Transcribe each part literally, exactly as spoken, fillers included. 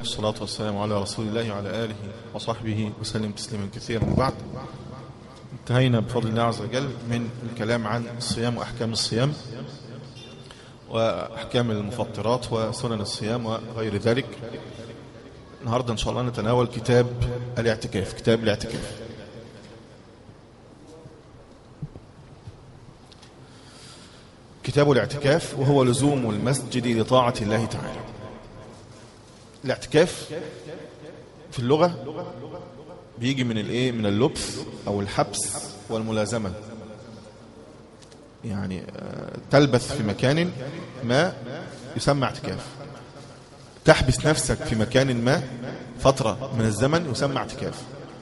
والصلاة والسلام على رسول الله وعلى آله وصحبه وسلم تسليما كثيرا. وبعد، انتهينا بفضل الله عز وجل من الكلام عن الصيام وأحكام الصيام وأحكام المفطرات وسنن الصيام وغير ذلك. النهاردة إن شاء الله نتناول كتاب الاعتكاف. كتاب الاعتكاف كتاب الاعتكاف وهو لزوم المسجد لطاعة الله تعالى. الاعتكاف في اللغة بيجي من الايه من اللبث او الحبس والملازمة، يعني تلبث في مكان ما يسمى اعتكاف، تحبس نفسك في مكان ما فترة من الزمن يسمى اعتكاف.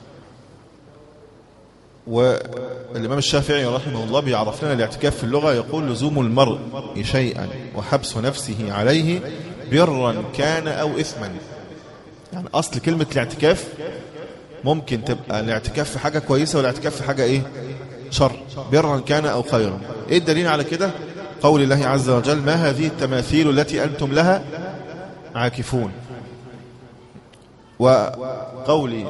والإمام الشافعي رحمه الله بيعرف لنا الاعتكاف في اللغة، يقول لزوم المرء شيئا وحبس نفسه عليه برا كان أو إثما. يعني أصل كلمة الاعتكاف ممكن تبقى الاعتكاف في حاجة كويسة والاعتكاف في حاجة إيه؟ شر، برا كان أو خيرا. إيه الدليل على كده؟ قول الله عز وجل: ما هذه التماثيل التي أنتم لها عاكفون. وقول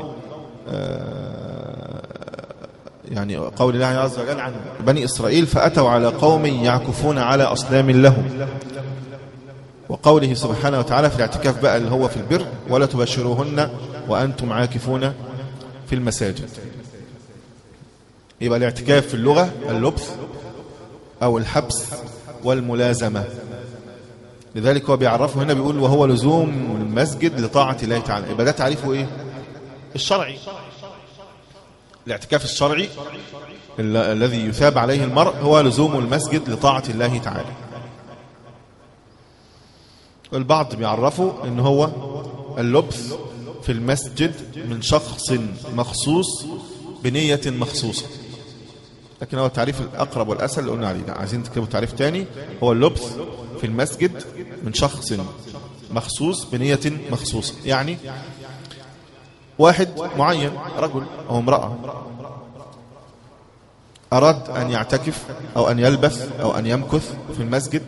آه يعني قول الله عز وجل عن بني إسرائيل: فأتوا على قوم يعكفون على أصنام لهم. وقوله سبحانه وتعالى في الاعتكاف بقى اللي هو في البر: ولا تبشروهن وأنتم عاكفون في المساجد. يبقى الاعتكاف في اللغة اللبث أو الحبس والملازمة. لذلك هو بيعرفه هنا، بيقول: وهو لزوم المسجد لطاعة الله تعالى. يبقى ده تعريفه إيه؟ الشرعي. الاعتكاف الشرعي الذي يثاب عليه المرء هو لزوم المسجد لطاعة الله تعالى. والبعض بيعرفوا ان هو اللبث في المسجد من شخص مخصوص بنية مخصوصة، لكن هو التعريف الأقرب والأسهل اللي قلنا عليه. ده عايزين تكتبوا تعريف تاني: هو اللبث في المسجد من شخص مخصوص بنية مخصوصة. يعني واحد معين، رجل أو امرأة، أراد أن يعتكف أو أن يلبث أو أن يمكث في المسجد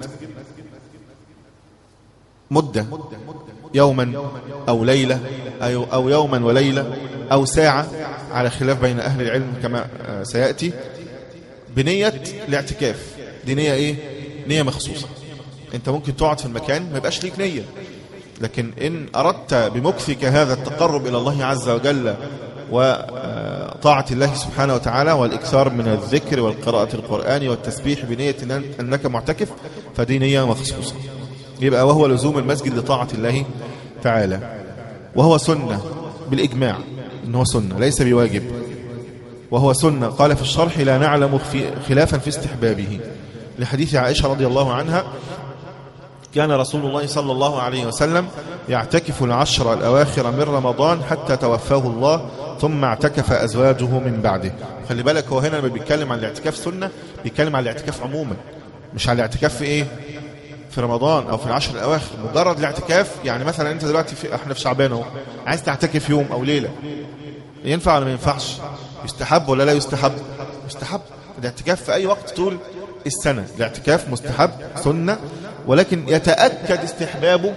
مدة، يوما أو ليلة أو يوما وليلة أو ساعة، على خلاف بين أهل العلم كما سيأتي، بنية الاعتكاف. دي نية إيه؟ نية مخصوصة. أنت ممكن تقعد في المكان ما يبقاش ليك نية، لكن إن أردت بمكثك هذا التقرب إلى الله عز وجل وطاعة الله سبحانه وتعالى والإكثار من الذكر والقراءة القرآن والتسبيح بنية أنك معتكف، فدي نية مخصوصة. يبقى وهو لزوم المسجد لطاعة الله تعالى، وهو سنة بالإجماع، إنه سنة ليس بواجب، وهو سنة. قال في الشرح: لا نعلم خلافا في استحبابه، لحديث عائشة رضي الله عنها: كان رسول الله صلى الله عليه وسلم يعتكف العشر الأواخر من رمضان حتى توفاه الله، ثم اعتكف أزواجه من بعده. خلي بالك، هو هنا لما بيتكلم عن الاعتكاف سنة بيتكلم عن الاعتكاف عموما، مش عن الاعتكاف في ايه؟ في رمضان او في العشر الأواخر. مجرد الاعتكاف يعني مثلا انت دلوقتي في احنا في شعبان اهو، عايز تعتكف يوم او ليلة، ينفع ولا ما ينفعش؟ يستحب ولا لا يستحب؟ يستحب. الاعتكاف في اي وقت طول السنة الاعتكاف مستحب سنة، ولكن يتأكد استحبابه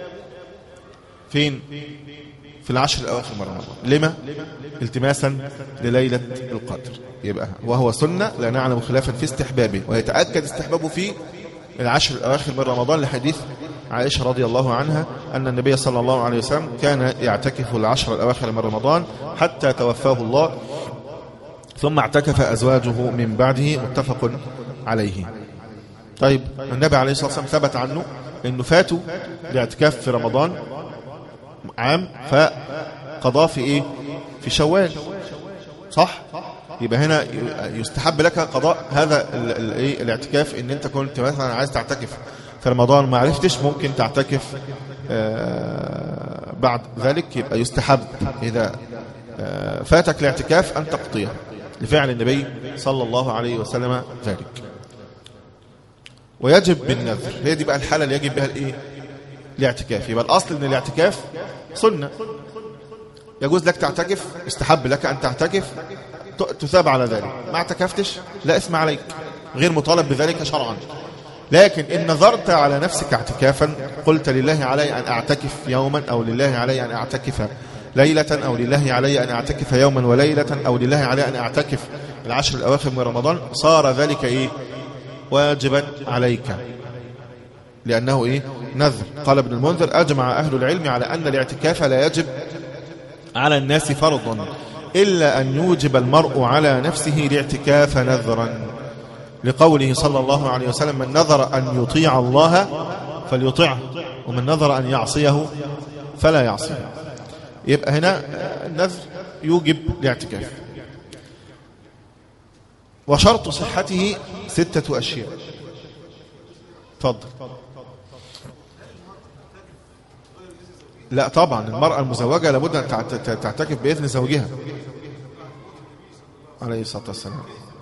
فين؟ في العشر الأواخر من رمضان. لما؟ التماسا لليلة القدر. يبقى وهو سنة لا نعلم خلافا في استحبابه، ويتأكد استحبابه في العشر الأواخر من رمضان، لحديث عائشة رضي الله عنها أن النبي صلى الله عليه وسلم كان يعتكف العشر الأواخر من رمضان حتى توفاه الله، ثم اعتكف أزواجه من بعده، متفق عليه. طيب، النبي عليه الصلاة والسلام ثبت عنه أنه فاتوا الاعتكاف في رمضان عام فقضاه في إيه؟ في شوال، صح؟ يبقى هنا يستحب لك قضاء هذا الاعتكاف. ان انت كنت مثلا عايز تعتكف في رمضان ما عرفتش، ممكن تعتكف بعد ذلك، يبقى يستحب إذا فاتك الاعتكاف أن تقضيه، لفعل النبي صلى الله عليه وسلم ذلك. ويجب بالنذر، هي دي بقى الحالة اللي يجب بها الايه؟ الاعتكاف. يبقى الأصل ان الاعتكاف سنة، يجوز لك تعتكف، استحب لك أن تعتكف، تثاب على ذلك. ما اعتكفتش لا اسم عليك، غير مطالب بذلك شرعا. لكن إن نظرت على نفسك اعتكافا قلت لله علي أن أعتكف يوما، أو لله علي أن أعتكف ليلة، أو لله علي أن أعتكف يوما وليلة، أو لله علي أن أعتكف العشر الأواخر من رمضان، صار ذلك إيه؟ واجبا عليك، لأنه إيه؟ نذر. قال ابن المنذر: أجمع أهل العلم على أن الاعتكاف لا يجب على الناس فرضا إلا أن يوجب المرء على نفسه الاعتكاف نذرا، لقوله صلى الله عليه وسلم: من نذر أن يطيع الله فليطيعه، ومن نذر أن يعصيه فلا يعصيه. يبقى هنا النذر يوجب الاعتكاف. وشرط صحته ستة أشياء. تفضل. لا طبعا، المرأة المزوجة لابد أن تعتكف بإذن زوجها عليه الصلاة والسلام.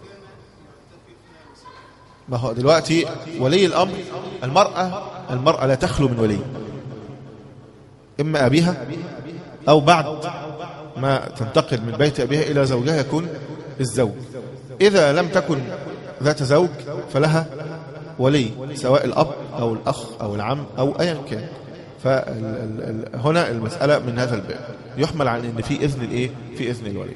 ما هو دلوقتي ولي الأمر، المرأة المرأة لا تخلو من ولي، إما أبيها أو بعد ما تنتقل من بيت أبيها إلى زوجها يكون الزوج. إذا لم تكن ذات زوج فلها ولي، سواء الأب أو الأخ أو العم أو أيا كان. فهنا المسألة من هذا الباب يحمل عن أن في إذن الإيه؟ في إذن الولي.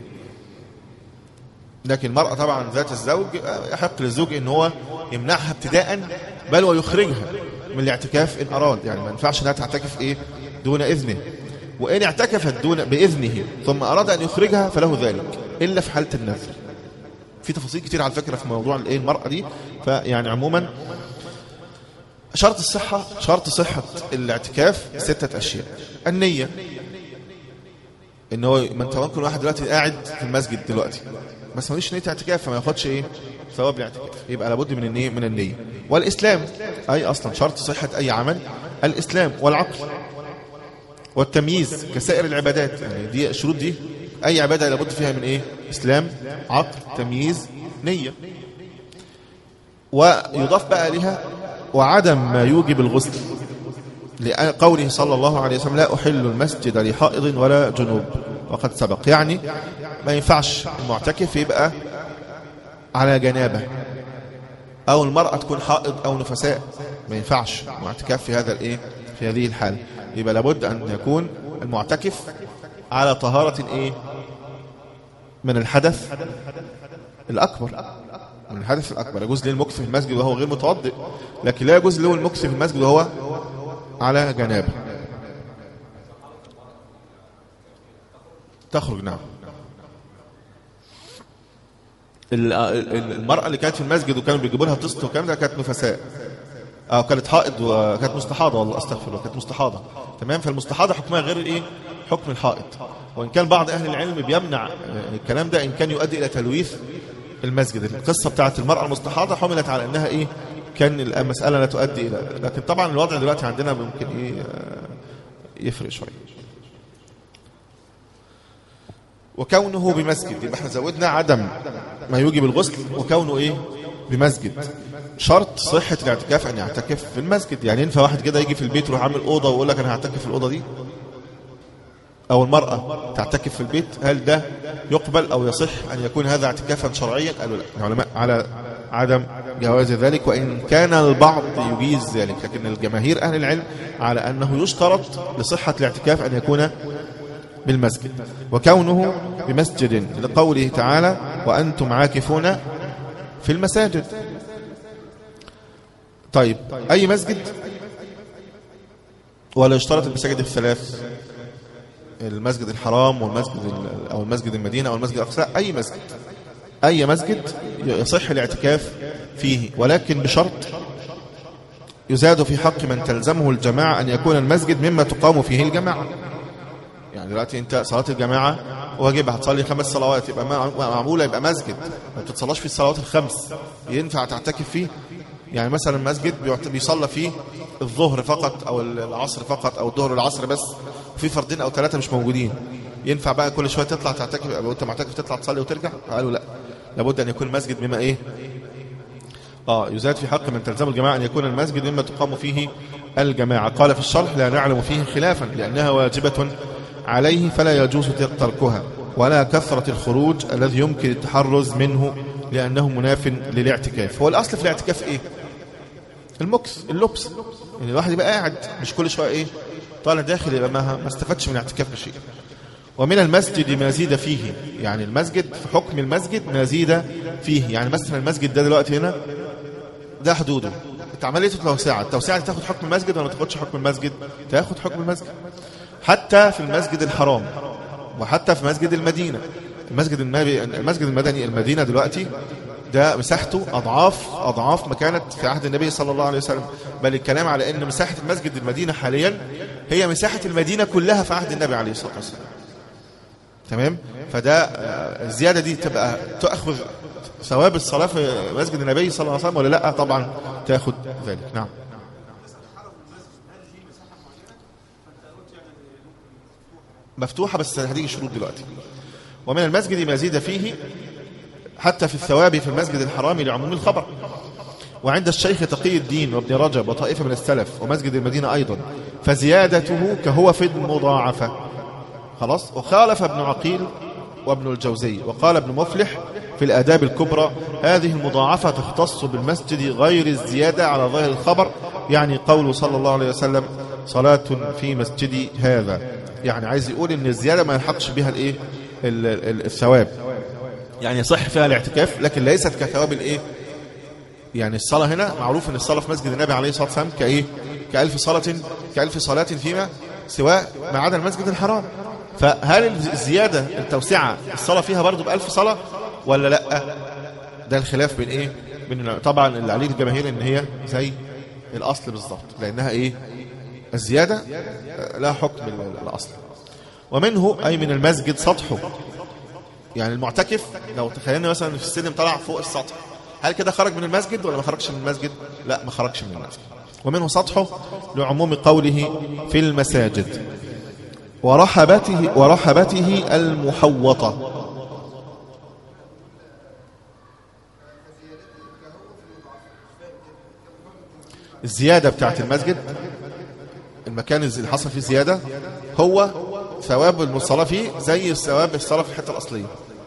لكن المرأة طبعا ذات الزوج يحق للزوج ان هو يمنعها ابتداء، بل ويخرجها من الاعتكاف ان اراد. يعني ما ينفعش انها تعتكف ايه دون اذنه، وان اعتكفت دون باذنه ثم اراد ان يخرجها فله ذلك، الا في حالة النذر. في تفاصيل كتير على فكرة في موضوع الايه المرأة دي. فيعني عموما شرط الصحة، شرط صحة الاعتكاف ستة اشياء. النية، ان هو ما انت ممكن واحد دلوقتي قاعد في المسجد دلوقتي بس ماليش نية اعتكاف فما ياخدش ايه ثواب الاعتكاف، يبقى لابد من النية من النية. والاسلام، اي اصلا شرط صحة اي عمل الاسلام، والعقل والتمييز كسائر العبادات. يعني دي الشروط دي اي عبادة لابد فيها من ايه؟ اسلام، عقل، تمييز، نية. ويضاف بقى لها وعدم ما يوجب الغسل، لقوله صلى الله عليه وسلم: لا أحل المسجد لحائض ولا جنوب، وقد سبق. يعني ما ينفعش المعتكف يبقى على جنابه، أو المرأة تكون حائض أو نفساء، ما ينفعش المعتكف في هذا الإيه في هذه الحالة. يبقى لابد أن يكون المعتكف على طهارة إيه من الحدث الأكبر، من الحدث الأكبر. يجوز له المكث في المسجد وهو غير متوضئ، لكن لا يجوز له المكث في المسجد وهو على جنابه. تخرج. نعم. المرأة اللي كانت في المسجد وكانوا بيجيبوا لها طست وكلام ده كانت نفساء، أو كانت حائض وكانت مستحاضة، والله أستغفر الله، كانت مستحاضة. تمام. فالمستحاضة حكمها غير الإيه حكم الحائض، وإن كان بعض أهل العلم بيمنع الكلام ده إن كان يؤدي إلى تلويث المسجد. القصة بتاعت المرأة المستحاضة حملت على أنها إيه كان المسألة لا تؤدي إلى، لكن طبعا الوضع دلوقتي عندنا ممكن إيه يفرق شوية. وكونه بمسجد، يبقى احنا زودنا عدم ما يوجب الغسل، وكونه ايه بمسجد. شرط صحة الاعتكاف ان يعتكف في المسجد. يعني ينفع واحد كده يجي في البيت ويروح عامل اوضه ويقول لك انا هعتكف في الاوضه دي، او المرأة تعتكف في البيت؟ هل ده يقبل او يصح ان يكون هذا اعتكافا شرعيا؟ قالوا لا، العلماء على عدم جواز ذلك، وان كان البعض يجيز ذلك، لكن الجماهير اهل العلم على انه يشترط لصحة الاعتكاف ان يكون بالمسجد. وكونه بمسجد لقوله تعالى: وأنتم عاكفون في المساجد. طيب أي مسجد؟ ولا يشترط المساجد الثلاث؟ المسجد الحرام والمسجد أو المسجد المدينة أو المسجد الأقصى؟ أي مسجد، أي مسجد يصح الاعتكاف فيه، ولكن بشرط يزاد في حق من تلزمه الجماعة أن يكون المسجد مما تقام فيه الجماعة. يعني دلوقتي انت صلاة الجماعة واجبها، هتصلي خمس صلوات، يبقى معمولة يبقى مسجد، ما بتتصلاش فيه الصلوات الخمس، ينفع تعتكف فيه؟ يعني مثلا مسجد بيصلى فيه الظهر فقط او العصر فقط، او الظهر والعصر بس، وفي فردين او ثلاثة مش موجودين، ينفع بقى كل شوية تطلع تعتكف او انت معتكف تطلع تصلي وترجع؟ قالوا لا، لابد ان يكون المسجد مما ايه اه يزاد في حق من تلزم الجماعة ان يكون المسجد مما تقام فيه الجماعة. قال في الشرح: لا نعلم فيه خلافا، لانها واجبة عليه فلا يجوز تركها، ولا كثرة الخروج الذي يمكن التحرز منه لأنه مناف للاعتكاف. هو الأصل في الاعتكاف إيه؟ المكس اللبس، يعني الواحد يبقى قاعد مش كل شويه ايه طالع داخل، يبقى ما ما استفادش من الاعتكاف بشيء. ومن المسجد ما زيد فيه، يعني المسجد في حكم المسجد ما زيد فيه، يعني مثلا المسجد ده دلوقتي هنا ده حدوده، انت عمليته توسعه، التوسعه دي تاخد حكم المسجد ولا ما تاخدش حكم المسجد؟ تاخد حكم المسجد. حتى في المسجد الحرام وحتى في مسجد المدينه، المسجد المسجد المدني المدينه دلوقتي ده مساحته اضعاف اضعاف ما كانت في عهد النبي صلى الله عليه وسلم، بل الكلام على ان مساحه المسجد المدينه حاليا هي مساحه المدينه كلها في عهد النبي عليه الصلاه والسلام. تمام؟ فده الزياده دي تبقى تاخذ ثواب الصلاه في مسجد النبي صلى الله عليه وسلم ولا لا؟ طبعا تاخذ ذلك. نعم. مفتوحه بس هتيجي شروط دلوقتي. ومن المسجد ما زيد فيه حتى في الثواب في المسجد الحرام لعموم الخبر. وعند الشيخ تقي الدين وابن رجب وطائفة من السلف ومسجد المدينة أيضا فزيادته كهو في المضاعفة. خلاص. وخالف ابن عقيل وابن الجوزي وقال ابن مفلح في الآداب الكبرى هذه المضاعفة تختص بالمسجد غير الزيادة على ظاهر الخبر، يعني قول صلى الله عليه وسلم صلاة في مسجدي هذا، يعني عايز يقول ان الزيادة ما يلحقش بها الايه الثواب، يعني يصح فيها الاعتكاف لكن ليست كثواب الايه، يعني الصلاة هنا معروف ان الصلاة في مسجد النبي عليه الصلاة والسلام كايه كألف صلاة كألف صلاة فيما سواء ما عدا المسجد الحرام. فهل الزيادة التوسعة الصلاة فيها برضو بألف صلاة ولا لا؟ ده الخلاف بين ايه بين طبعا اللي عليه الجماهير ان هي زي الاصل بالظبط، لانها ايه الزيادة لا حكم الاصل. ومنه اي من المسجد سطحه، يعني المعتكف لو تخيلنا مثلا في السلم طلع فوق السطح، هل كده خرج من المسجد ولا ما خرجش من المسجد؟ لا، ما خرجش من المسجد. ومنه سطحه لعموم قوله في المساجد. ورحبته ورحبته المحوطة، الزيادة بتاعت المسجد المكان اللي حصل فيه زيادة هو ثواب الصلاة فيه زي ثواب الصلاة في الحتة الأصلية.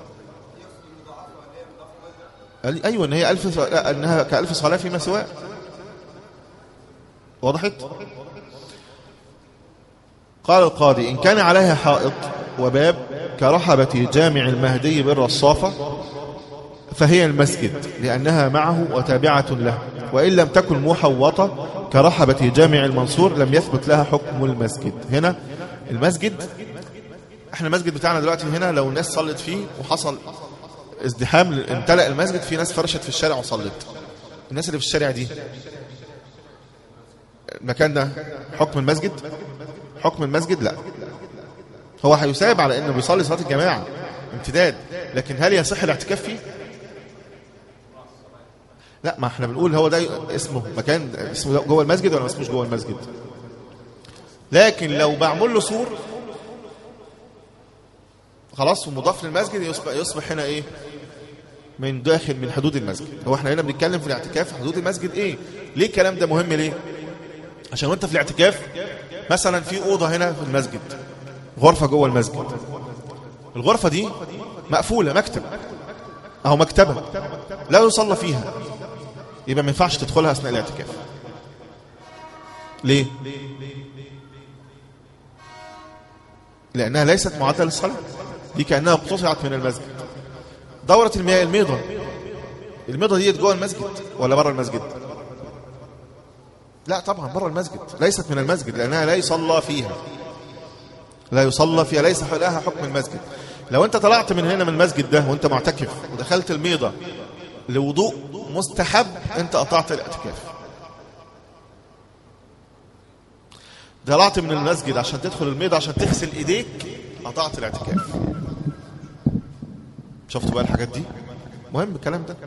أيوة إن هي ألف أنها كألف صلاة فيما سواء. وضحت؟ قال القاضي إن كان عليها حائط وباب كرحبة جامع المهدي بالرصافة فهي المسجد لأنها معه وتابعة له، وإن لم تكن محوطة كرحبة جامع المنصور لم يثبت لها حكم المسجد. هنا المسجد احنا المسجد بتاعنا دلوقتي هنا لو الناس صلت فيه وحصل ازدحام امتلأ المسجد، في ناس فرشت في الشارع وصلت، الناس اللي في الشارع دي المكان ده حكم المسجد؟ حكم المسجد لا، هو هيساب على انه بيصلي صلاة الجماعة امتداد، لكن هل يصح الاعتكاف فيه؟ لا، ما احنا بنقول هو ده اسمه مكان اسمه جوه المسجد ولا ما اسموش جوه المسجد. لكن لو بعمل له سور خلاص ومضاف للمسجد يصبح, يصبح هنا ايه من داخل من حدود المسجد. هو احنا هنا بنتكلم في الاعتكاف في حدود المسجد. ايه ليه الكلام ده مهم؟ ليه؟ عشان وانت في الاعتكاف مثلا في اوضه هنا في المسجد، غرفه جوه المسجد، الغرفه دي مقفوله مكتب اهو مكتبه لا يصلى فيها، يبقى ما ينفعش تدخلها اثناء الاعتكاف. ليه؟ لانها ليست معدة للصلاه، دي كانها اقتصعت من المسجد. دوره المياه الميضه الميضه دي جوه المسجد ولا بره المسجد؟ لا طبعا بره المسجد، ليست من المسجد لانها لا يصلى فيها لا يصلى فيها ليس لها حكم المسجد. لو انت طلعت من هنا من المسجد ده وانت معتكف ودخلت الميضه لوضوء مستحب انت قطعت الاعتكاف. طلعت من المسجد عشان تدخل الميضه عشان تغسل ايديك قطعت الاعتكاف. شفتوا بقى الحاجات دي مهم الكلام ده.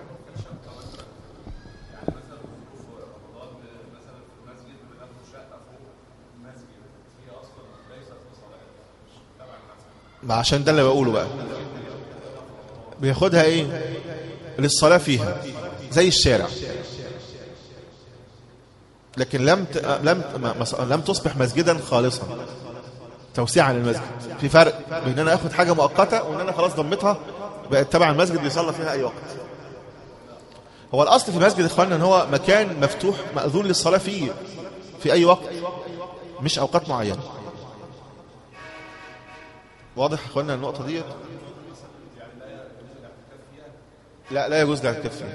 ما عشان ده اللي بقوله بقى، بياخدها ايه للصلاة فيها زي الشارع، لكن لم ت... لم لم تصبح مسجدا خالصا توسيعا للمسجد. في فرق بين ان انا اخد حاجه مؤقته وان انا خلاص ضمتها بقت تبع المسجد بيصلى فيها اي وقت. هو الاصل في المسجد يا اخواننا ان هو مكان مفتوح مأذون للصلاة فيه في اي وقت، مش اوقات معينة. واضح يا اخواننا النقطة دي؟ لا لا يجوز الاعتكاف فيها.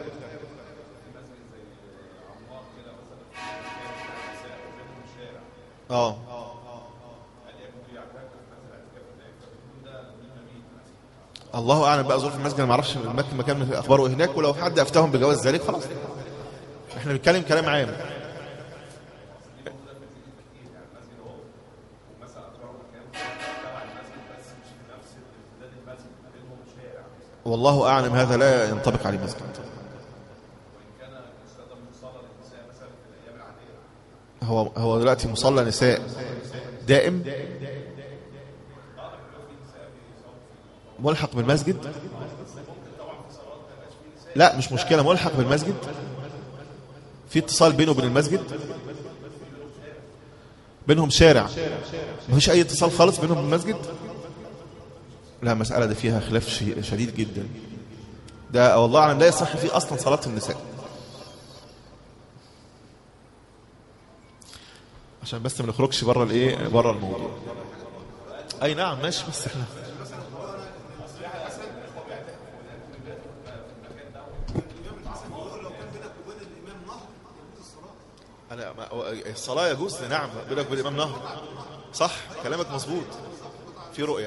اه الله اعلم بقى ظروف المسجد، ما اعرفش المكان مكان اخباره هناك، ولو حد افتاهم بجواز ذلك خلاص، احنا بنتكلم كلام عام. والله اعلم هذا لا ينطبق عليه مسجد. هو هو دلوقتي مصلى نساء دائم ملحق بالمسجد؟ لا مش مشكلة، ملحق بالمسجد، في اتصال بينه وبين المسجد، بينهم شارع، مفيش اي اتصال خالص بينهم بالمسجد. لا مسألة دي فيها خلاف شديد جدا، ده والله اعلم لا يصح فيه اصلا صلاة النساء. عشان بس ما نخرجش بره الايه، بره الموضوع. اي نعم ماشي، بس احنا انا الصلاه يجوز، نعم بينك وبين الامام نهر، صح كلامك مظبوط، في رؤيه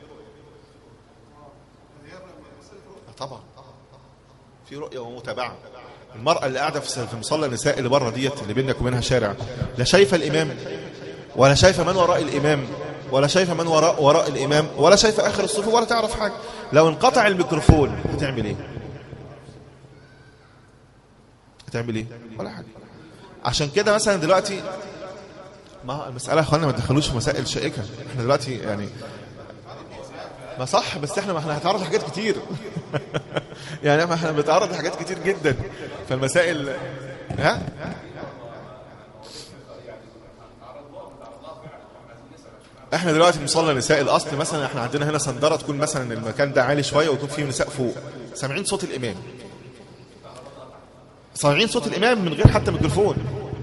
طبعا، في رؤيه ومتابعه. المراه اللي قاعده في مصلى النساء اللي بره ديت اللي بينك وبينها شارع، لا شايفه الامام ولا شايفه من وراء الامام ولا شايفه من وراء وراء الامام ولا شايفه اخر الصفوف ولا تعرف حاجه. لو انقطع الميكروفون هتعمل ايه؟ هتعمل ايه؟ ولا حاجه. عشان كده مثلا دلوقتي، ما المساله يا اخوانا ما تدخلوش في مسائل شائكه، احنا دلوقتي يعني ما صح، بس احنا ما احنا هنتعرض لحاجات كتير يعني ما احنا بنتعرض لحاجات كتير جدا فالمسائل ها. احنا دلوقتي مصلى نساء، الاصل مثلا احنا عندنا هنا صندره تكون مثلا المكان ده عالي شويه ويكون فيه نساء فوق، سامعين صوت الامام، سامعين صوت الامام من غير حتى ميكروفون،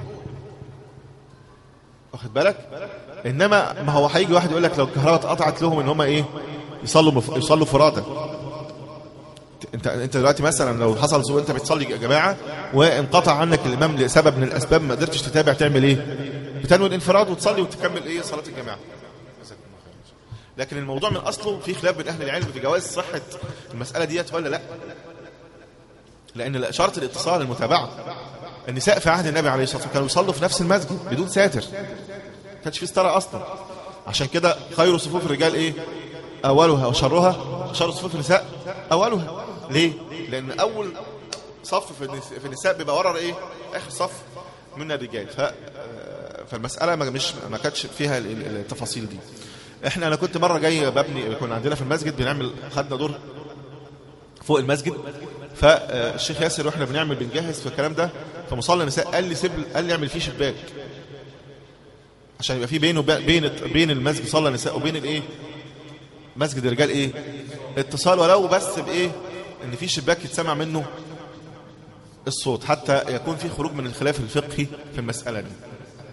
واخد بالك؟ انما ما هو هيجي واحد يقول لك لو الكهرباء اتقطعت لهم ان هم ايه، يصلوا مف... يصلوا فرادى. انت انت دلوقتي مثلا لو حصل سوء، انت بتصلي يا جماعه وانقطع عنك الامام لسبب من الاسباب ما قدرتش تتابع، تعمل ايه؟ بتنوي الانفراد وتصلي وتكمل ايه، صلاه الجماعه. لكن الموضوع من اصله في خلاف بين اهل العلم في جواز صحه المساله ديت ولا لا، لان شرط الاتصال المتابعه. النساء في عهد النبي عليه الصلاه والسلام كانوا يصلوا في نفس المسجد بدون ساتر، ما كانش في ستاره اصلا. عشان كده خير صفوف الرجال ايه؟ اولها، وشرها شر صفوف النساء اولها. ليه؟ لان اول صف في النساء بيبقى ورا ايه؟ اخر صف من الرجال. ف فالمساله ما مش ما كانتش فيها التفاصيل دي. احنا انا كنت مره جاي ببني، كنا عندنا في المسجد بنعمل، خدنا دور فوق المسجد، فالشيخ ياسر واحنا بنعمل بنجهز في الكلام ده، فمصلى النساء قال لي سيب، قال لي اعمل فيه شباك عشان يبقى فيه بينه بين بين المسجد صلى النساء وبين الايه مسجد الرجال ايه اتصال، ولو بس بايه ان في شباك يتسمع منه الصوت حتى يكون في خروج من الخلاف الفقهي في المساله دي.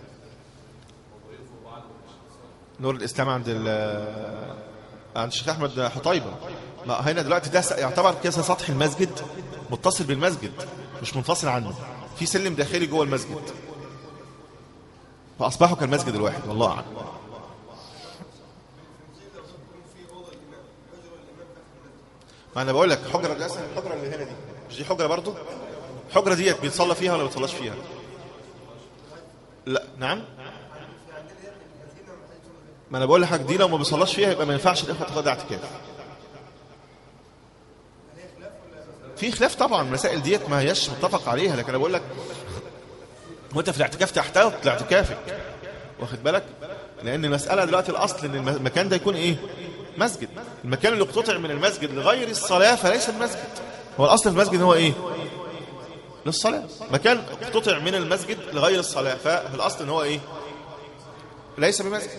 نور الاسلام عند عند الشيخ احمد حطيبه، ما هنا دلوقتي ده يعتبر كذا سطح المسجد متصل بالمسجد مش منفصل عنه، في سلم داخلي جوه المسجد، فاصبحوا كالمسجد الواحد والله اعلم. ما انا بقول لك حجره دي اصلا، الحجره اللي هنا دي مش دي حجره برضو؟ الحجره ديت بيتصلى فيها ولا ما بيتصلاش فيها؟ لا نعم، ما انا بقول لحضرتك دي لو ما بيصلاش فيها يبقى ما ينفعش الاخوه تاخد اعتكاف. في خلاف طبعا، المسائل ديت ما هياش متفق عليها، لكن انا بقول لك وانت في الاعتكاف تحتاط لاعتكافك، واخد بالك؟ لان المساله دلوقتي الاصل ان المكان ده يكون ايه؟ مسجد. المكان اللي اقتطع من المسجد لغير الصلاه فليس المسجد. هو الاصل في المسجد هو ايه؟ للصلاه. مكان اقتطع من المسجد لغير الصلاه ففي الاصل ان هو ايه؟ ليس بمسجد.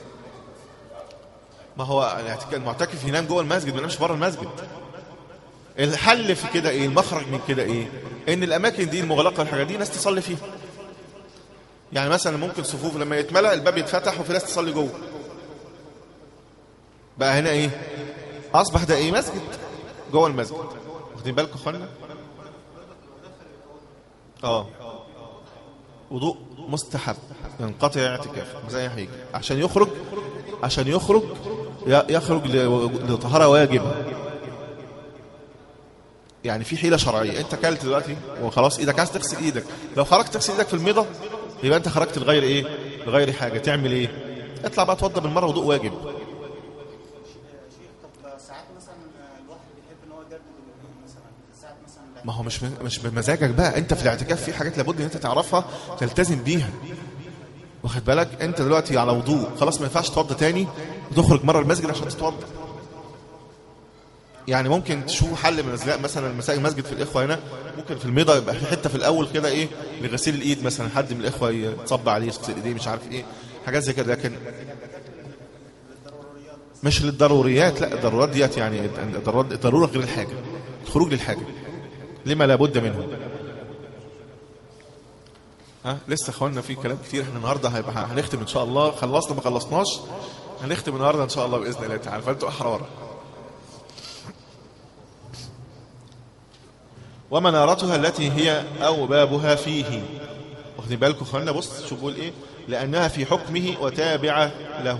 ما هو المعتكف ينام جوه المسجد ما ينامش بره المسجد. الحل في كده ايه؟ المخرج من كده ايه؟ ان الاماكن دي المغلقه والحاجات دي ناس تصلي فيها. يعني مثلا ممكن صفوف لما يتملأ الباب يتفتح وفي ناس تصلي جوه، بقى هنا ايه؟ اصبح ده ايه؟ مسجد جوه المسجد. واخدين بالكم اخوانا؟ اه وضوء مستحب ينقطع اعتكاف زي هيجي عشان يخرج عشان يخرج يخرج لطهارة واجبة. يعني في حيلة شرعية، انت كلت دلوقتي وخلاص ايدك عايز تغسل ايدك، لو خرجت تغسل ايدك في الميضة يبقى انت خرجت لغير ايه؟ لغير حاجة. تعمل ايه؟ اطلع بقى توضى بالمرة وضوء واجب. ما هو مش مش بمزاجك بقى، انت في الاعتكاف في حاجات لابد ان انت تعرفها تلتزم بيها. واخد بالك؟ انت دلوقتي على وضوء خلاص ما ينفعش تتوضى تاني وتخرج مره المسجد عشان تتوضى. يعني ممكن تشوف حل من مثلا المساجد المسجد في الاخوه هنا ممكن في الميضه يبقى في حته في الاول كده ايه لغسيل الايد، مثلا حد من الاخوه يتصب عليه يغسل ايديه مش عارف ايه حاجات زي كده. لكن مش للضروريات، لا الضرورات ديت يعني الضروره غير الحاجه، الخروج للحاجه لما لابد منه. ها لسه اخوانا في كلام كتير. احنا النهارده هيبقى هنختم ان شاء الله، خلصنا ما خلصناش هنختم النهارده ان شاء الله باذن الله تعالى، فانتوا احرار. ومنارتها التي هي او بابها فيه. واخدين بالكم اخوانا؟ بص شوفوا ايه، لانها في حكمه وتابعه له.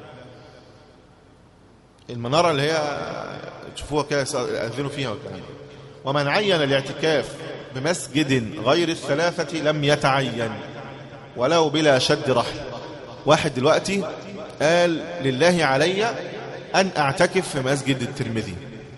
المناره اللي هي تشوفوها كده يأذنوا فيها والكلام. ومن عين الاعتكاف بمسجد غير الثلاثة لم يتعين ولو بلا شد رحل. واحد دلوقتي قال لله علي أن أعتكف في مسجد الترمذي،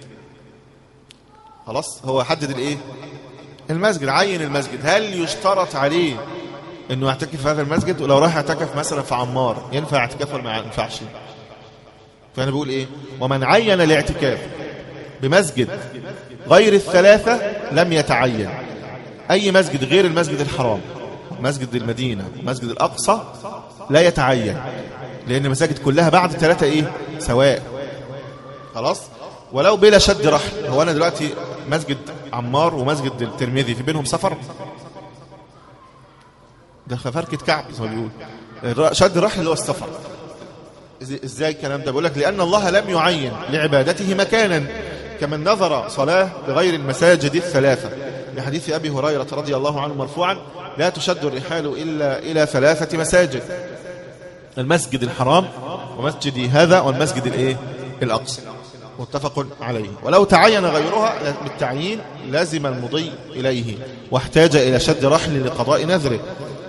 خلاص هو حدد الايه؟ المسجد، عين المسجد. هل يشترط عليه انه يعتكف في هذا المسجد؟ ولو راح يعتكف مثلا في عمار ينفع اعتكاف ولا ما ينفعش؟ فأنا بقول ايه؟ ومن عين الاعتكاف بمسجد غير الثلاثة لم يتعين. أي مسجد غير المسجد الحرام، مسجد المدينة، مسجد الأقصى، لا يتعين، لأن المساجد كلها بعد ثلاثة إيه؟ سواء. خلاص؟ ولو بلا شد رحل. هو أنا دلوقتي مسجد عمار ومسجد الترمذي في بينهم سفر؟ ده فركة كعب زي ما بيقول. شد رحل اللي هو السفر. إزاي الكلام ده؟ بقول لك لأن الله لم يعين لعبادته مكانا، كمن نظر صلاة بغير المساجد الثلاثة، لحديث أبي هريرة رضي الله عنه مرفوعا: لا تشد الرحال إلا إلى ثلاثة مساجد، المسجد الحرام ومسجدي هذا والمسجد الإيه؟ الأقصى. متفق عليه. ولو تعين غيرها بالتعيين لازم المضي إليه واحتاج إلى شد رحل لقضاء نذره.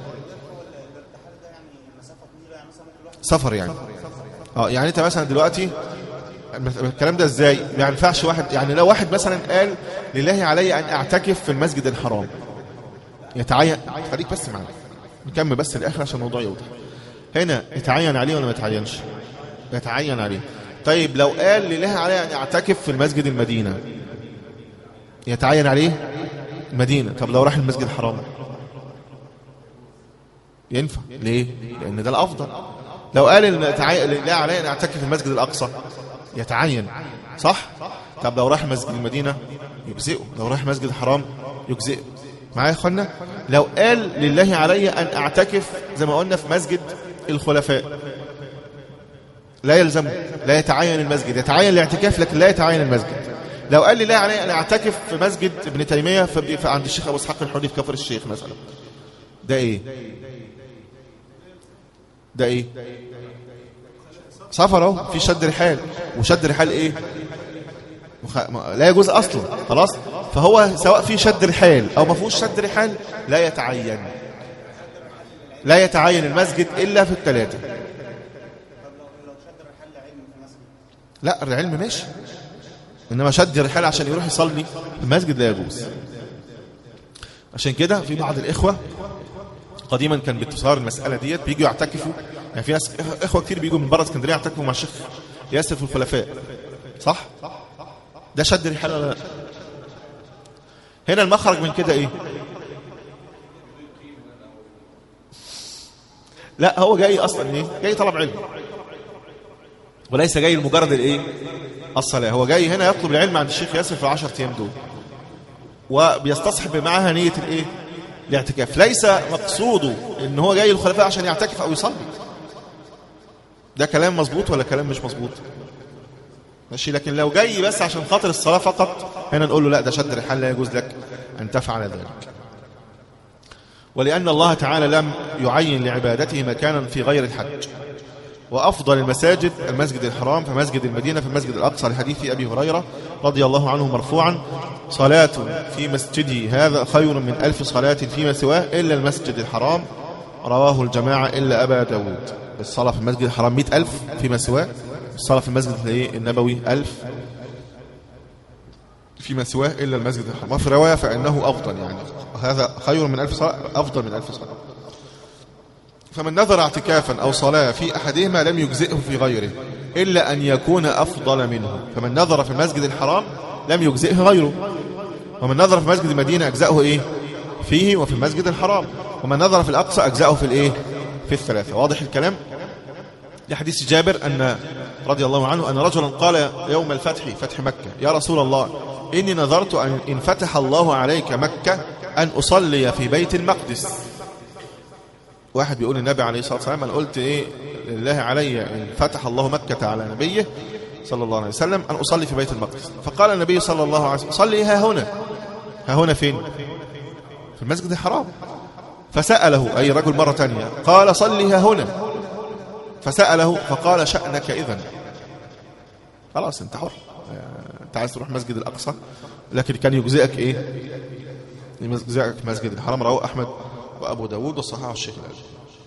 سفر يعني اه يعني انت مثلا دلوقتي الكلام ده ازاي؟ ما ينفعش واحد، يعني لو واحد مثلا قال لله علي ان اعتكف في المسجد الحرام يتعين، خليك بس معانا نكمل بس الاخر عشان الموضوع يوضح. هنا يتعين عليه ولا ما يتعينش؟ يتعين عليه. طيب لو قال لله علي ان اعتكف في المسجد المدينة يتعين عليه المدينة. طب لو راح المسجد الحرام ينفع. ليه؟ لان ده الافضل. لو قال لله علي ان اعتكف في المسجد الاقصى يتعين، صح؟ طب لو راح مسجد المدينة يجزئه، لو راح مسجد الحرام يجزئه. معايا يا اخوانا؟ لو قال لله علي ان اعتكف زي ما قلنا في مسجد الخلفاء لا يلزم، لا يتعين المسجد، يتعين الاعتكاف لكن لا يتعين المسجد. لو قال لله علي ان اعتكف في مسجد ابن تيمية في عند الشيخ ابو اسحاق الحوري في كفر الشيخ مثلا، ده ايه؟ ده ايه؟ سفر اهو، في شد رحال. وشد رحال ايه؟ مخ... لا يجوز اصلا. خلاص؟ فهو سواء في شد رحال او ما فيهوش شد رحال لا يتعين، لا يتعين المسجد الا في الثلاثه. لا العلم ماشي، انما شد رحال عشان يروح يصلي في المسجد لا يجوز. عشان كده في بعض الاخوه قديما كان باتصال المساله ديت بييجوا يعتكفوا. يعني في ناس اخوه كتير بيجوا من بره اسكندريه يعتكفوا مع الشيخ ياسر في الخلفاء، صح؟ ده شد رحال ولا لا؟ هنا المخرج من كده ايه؟ لا هو جاي اصلا ايه؟ جاي طلب علم. وليس جاي لمجرد الايه الصلاة. هو جاي هنا يطلب العلم عند الشيخ ياسر في العشر ايام دول، وبيستصحب معاها نية الايه الاعتكاف. ليس مقصوده ان هو جاي للخلفاء عشان يعتكف او يصلي. ده كلام مظبوط ولا كلام مش مظبوط؟ ماشي. لكن لو جاي بس عشان خاطر الصلاة فقط، هنا نقول له لا، ده شد الرحال، لا يجوز لك ان تفعل ذلك. ولأن الله تعالى لم يعين لعبادته مكانا في غير الحج. وأفضل المساجد المسجد الحرام، فمسجد المدينة في المسجد الأقصى، لحديث أبي هريرة رضي الله عنه مرفوعا: صلاة في مسجدي هذا خير من ألف صلاة فيما سواه إلا المسجد الحرام. رواه الجماعة إلا أبا داود. الصلاة في المسجد الحرام مئة ألف فيما سواه، الصلاة في المسجد النبوي ألف فيما سواه إلا المسجد الحرام. وفي رواية فإنه أفضل، يعني هذا خير من ألف صلاة، أفضل من ألف صلاة. فمن نذر اعتكافا أو صلاة في أحدهما لم يجزئه في غيره إلا أن يكون أفضل منه. فمن نذر في المسجد الحرام لم يجزئه غيره، ومن نذر في مسجد المدينة أجزأه إيه فيه وفي المسجد الحرام، ومن نذر في الأقصى أجزأه في الإيه في الثلاثة. واضح الكلام؟ لحديث جابر أن رضي الله عنه أن رجلا قال يوم الفتح، فتح مكة: يا رسول الله، إني نذرت أن إن فتح الله عليك مكة أن أصلي في بيت المقدس. واحد بيقول النبي عليه الصلاة والسلام: أنا قلت إيه لله علي إن فتح الله مكة على نبيه صلى الله عليه وسلم أن أصلي في بيت المقدس. فقال النبي صلى الله عليه وسلم: صلي ها هنا. ها هنا فين؟ في المسجد الحرام. فسأله أي رجل مرة تانية، قال: صلي ها هنا. فسأله فقال: شأنك إذن، خلاص انت حر، انت عايز تروح مسجد الأقصى، لكن كان يجزئك إيه؟ يجزئك مسجد الحرام. رواه أحمد وأبو داود وصححه الشيخ الألباني.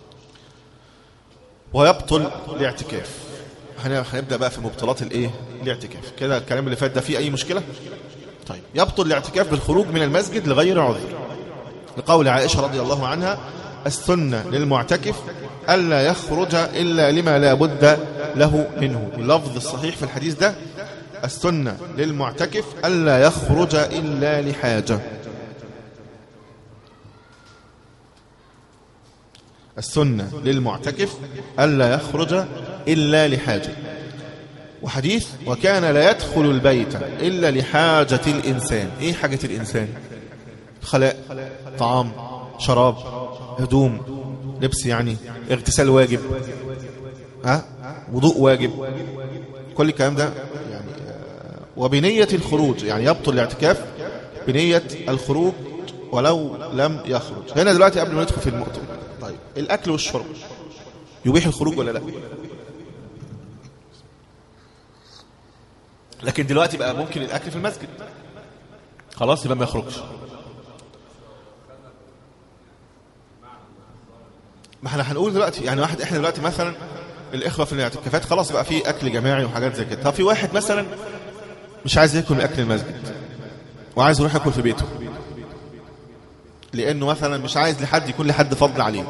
ويبطل الاعتكاف. هنبدأ بقى في مبطلات الايه الاعتكاف. كده الكلام اللي فات ده فيه أي مشكلة؟ طيب. يبطل الاعتكاف بالخروج من المسجد لغير عذر، لقول عائشة رضي الله عنها: السنة للمعتكف ألا يخرج إلا لما لا بد له منه. اللفظ الصحيح في الحديث ده: السنة للمعتكف ألا يخرج إلا لحاجة. السنة للمعتكف ألا يخرج إلا لحاجة. وحديث: وكان لا يدخل البيت إلا لحاجة الإنسان. إيه حاجة الإنسان؟ خلاء، طعام، شراب، هدوم، لبس، يعني اغتسال واجب، ها وضوء واجب، كل الكلام ده يعني. وبنية الخروج، يعني يبطل الاعتكاف بنية الخروج ولو لم يخرج. هنا دلوقتي قبل ما ندخل في المؤتمر، طيب الأكل والشرب يبيح الخروج ولا لا؟ لكن دلوقتي بقى ممكن الأكل في المسجد، خلاص يبقى ما يخرجش. ما احنا هنقول دلوقتي يعني واحد، احنا دلوقتي مثلا الإخوة في الاعتكافات خلاص بقى في أكل جماعي وحاجات زي كده. طب في واحد مثلا مش عايز ياكل من أكل المسجد وعايز يروح ياكل في بيته، لأنه مثلا مش عايز لحد يكون لحد فضل عليه،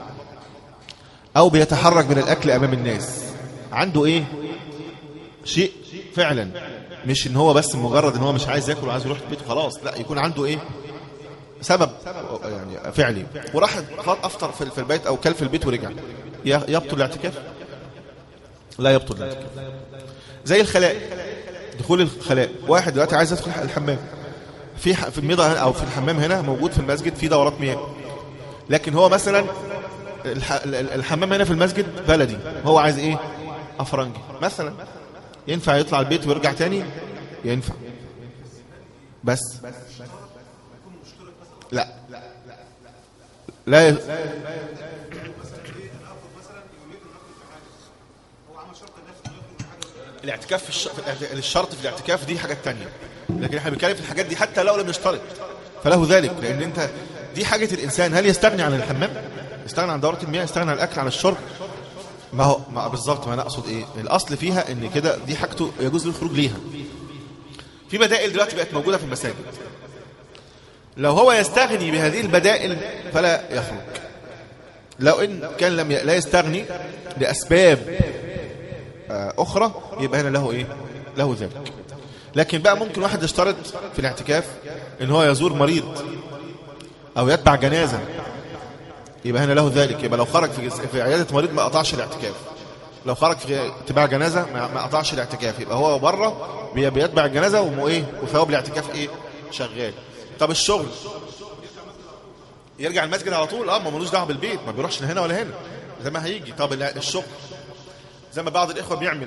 أو بيتحرك من الأكل أمام الناس. عنده إيه؟ شيء فعلا، مش إن هو بس مجرد إن هو مش عايز ياكل وعايز يروح بيته خلاص، لا، يكون عنده إيه؟ سبب يعني فعلي، وراح أفطر في البيت أو كل في البيت ورجع. يبطل الاعتكاف؟ لا يبطل الاعتكاف. زي الخلاء، دخول الخلاء. واحد دلوقتي عايز يدخل الحمام، في في الميضة أو في الحمام هنا موجود في المسجد في دورات مياه، لكن هو مثلا الحمام هنا في المسجد بلدي، هو عايز إيه؟ أفرنجي مثلا. ينفع يطلع البيت ويرجع تاني؟ ينفع، بس لا لا ي... الاعتكاف في الش... الشرط في الاعتكاف دي حاجات تانية، لكن احنا بنتكلم في الحاجات دي حتى لو لم يشترط فله ذلك، لان انت دي حاجة الانسان. هل يستغني عن الحمام؟ يستغني عن دورة المياه؟ يستغني عن الاكل، عن الشرب؟ ما هو ما بالظبط. ما انا اقصد ايه؟ الاصل فيها ان كده دي حاجته يجوز له الخروج ليها. في بدائل دلوقتي بقت موجودة في المساجد، لو هو يستغني بهذه البدائل فلا يخرج. لو ان كان لم ي... لا يستغني لاسباب اخرى يبقى هنا له ايه؟ له ذلك. لكن بقى ممكن واحد يشترط في الاعتكاف ان هو يزور مريض او يتبع جنازة، يبقى هنا له ذلك. يبقى لو خرج في, في عيادة مريض ما قطعش الاعتكاف، لو خرج في اتباع جنازة ما قطعش الاعتكاف، يبقى هو بره بيتبع الجنازة وايه وثواب الاعتكاف ايه شغال. طب الشغل يرجع المسجد على طول، اه ما ملوش دعوه بالبيت، ما بيروحش هنا ولا هنا زي ما هيجي. طب الشغل زي ما بعض الاخوه بيعمل،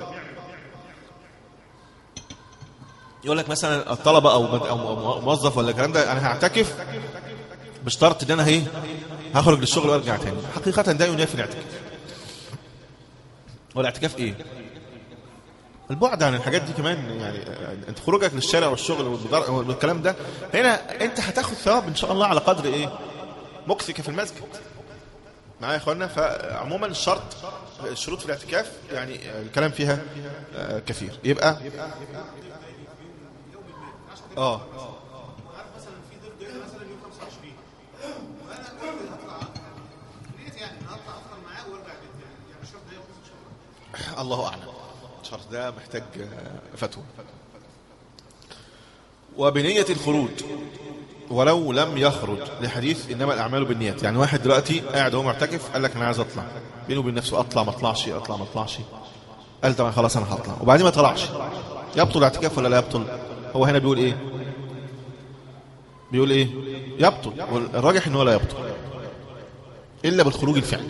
يقول لك مثلا الطلبه او او موظف ولا الكلام ده، انا هعتكف بشرط ان انا ايه هخرج للشغل وارجع تاني. حقيقه ده ينافي الاعتكاف. والاعتكاف ايه؟ البعد عن الحاجات دي كمان، يعني انت خروجك للشارع والشغل والكلام ده، هنا انت هتاخد ثواب ان شاء الله على قدر ايه مكثك في المسجد معايا يا اخوانا. فعموما الشرط الشروط في الاعتكاف يعني الكلام فيها كثير. يبقى اه الله اعلم، الشرط ده محتاج فتوى. وبنية الخروج ولو لم يخرج، لحديث انما الاعمال بالنيات. يعني واحد دلوقتي قاعد هو معتكف قال لك انا عايز اطلع، بينه وبين نفسه اطلع ما اطلعش اطلع ما اطلعش، قال طبعا خلاص انا هطلع، وبعدين ما طلعش، يبطل الاعتكاف ولا لا يبطل؟ هو هنا بيقول ايه بيقول ايه يبطل، والراجح انه لا يبطل الا بالخروج الفعلي.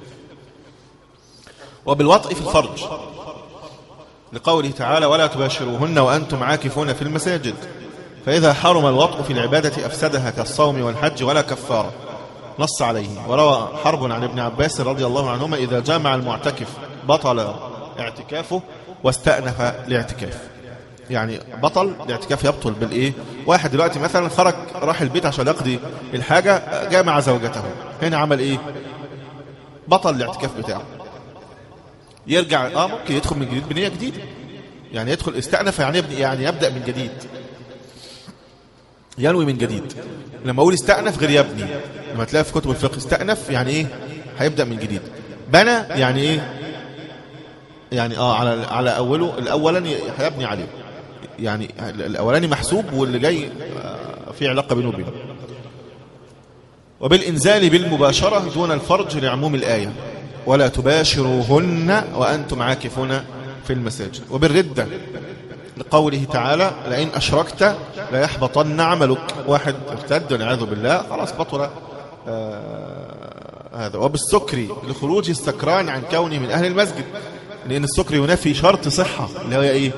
وبالوطء في الفرج لقوله تعالى ولا تباشروهن وأنتم عاكفون في المساجد، فإذا حرم الوطء في العبادة أفسدها كالصوم والحج ولا كفارة، نص عليه. وروى حرب عن ابن عباس رضي الله عنهما إذا جامع المعتكف بطل اعتكافه واستأنف الاعتكاف. يعني بطل الاعتكاف يبطل بالإيه؟ واحد دلوقتي مثلا خرج راح البيت عشان يقضي الحاجة، جامع زوجته، هنا عمل إيه؟ بطل الاعتكاف بتاعه. يرجع اه ممكن يدخل من جديد بنية جديدة، يعني يدخل استأنف يعني يبني يعني يبدأ من جديد، ينوي من جديد. لما اقول استأنف غير يبني، لما تلاقي في كتب الفقه استأنف يعني ايه هيبدأ من جديد، بنى يعني ايه يعني اه على على اوله الاولاني هيبني عليه، يعني الاولاني محسوب واللي جاي آه في علاقة بينه وبينه. وبالإنزال بالمباشرة دون الفرج لعموم الآية ولا تباشروهن وأنتم عاكفون في المساجد. وبالردة لقوله تعالى لئن أشركت لا يحبطن عملك، واحد ارتد والعياذ بالله خلاص بطل آه هذا. وبالسكر لخروج السكران عن كونه من أهل المسجد، لأن السكر ينافي شرط صحة اللي هي إيه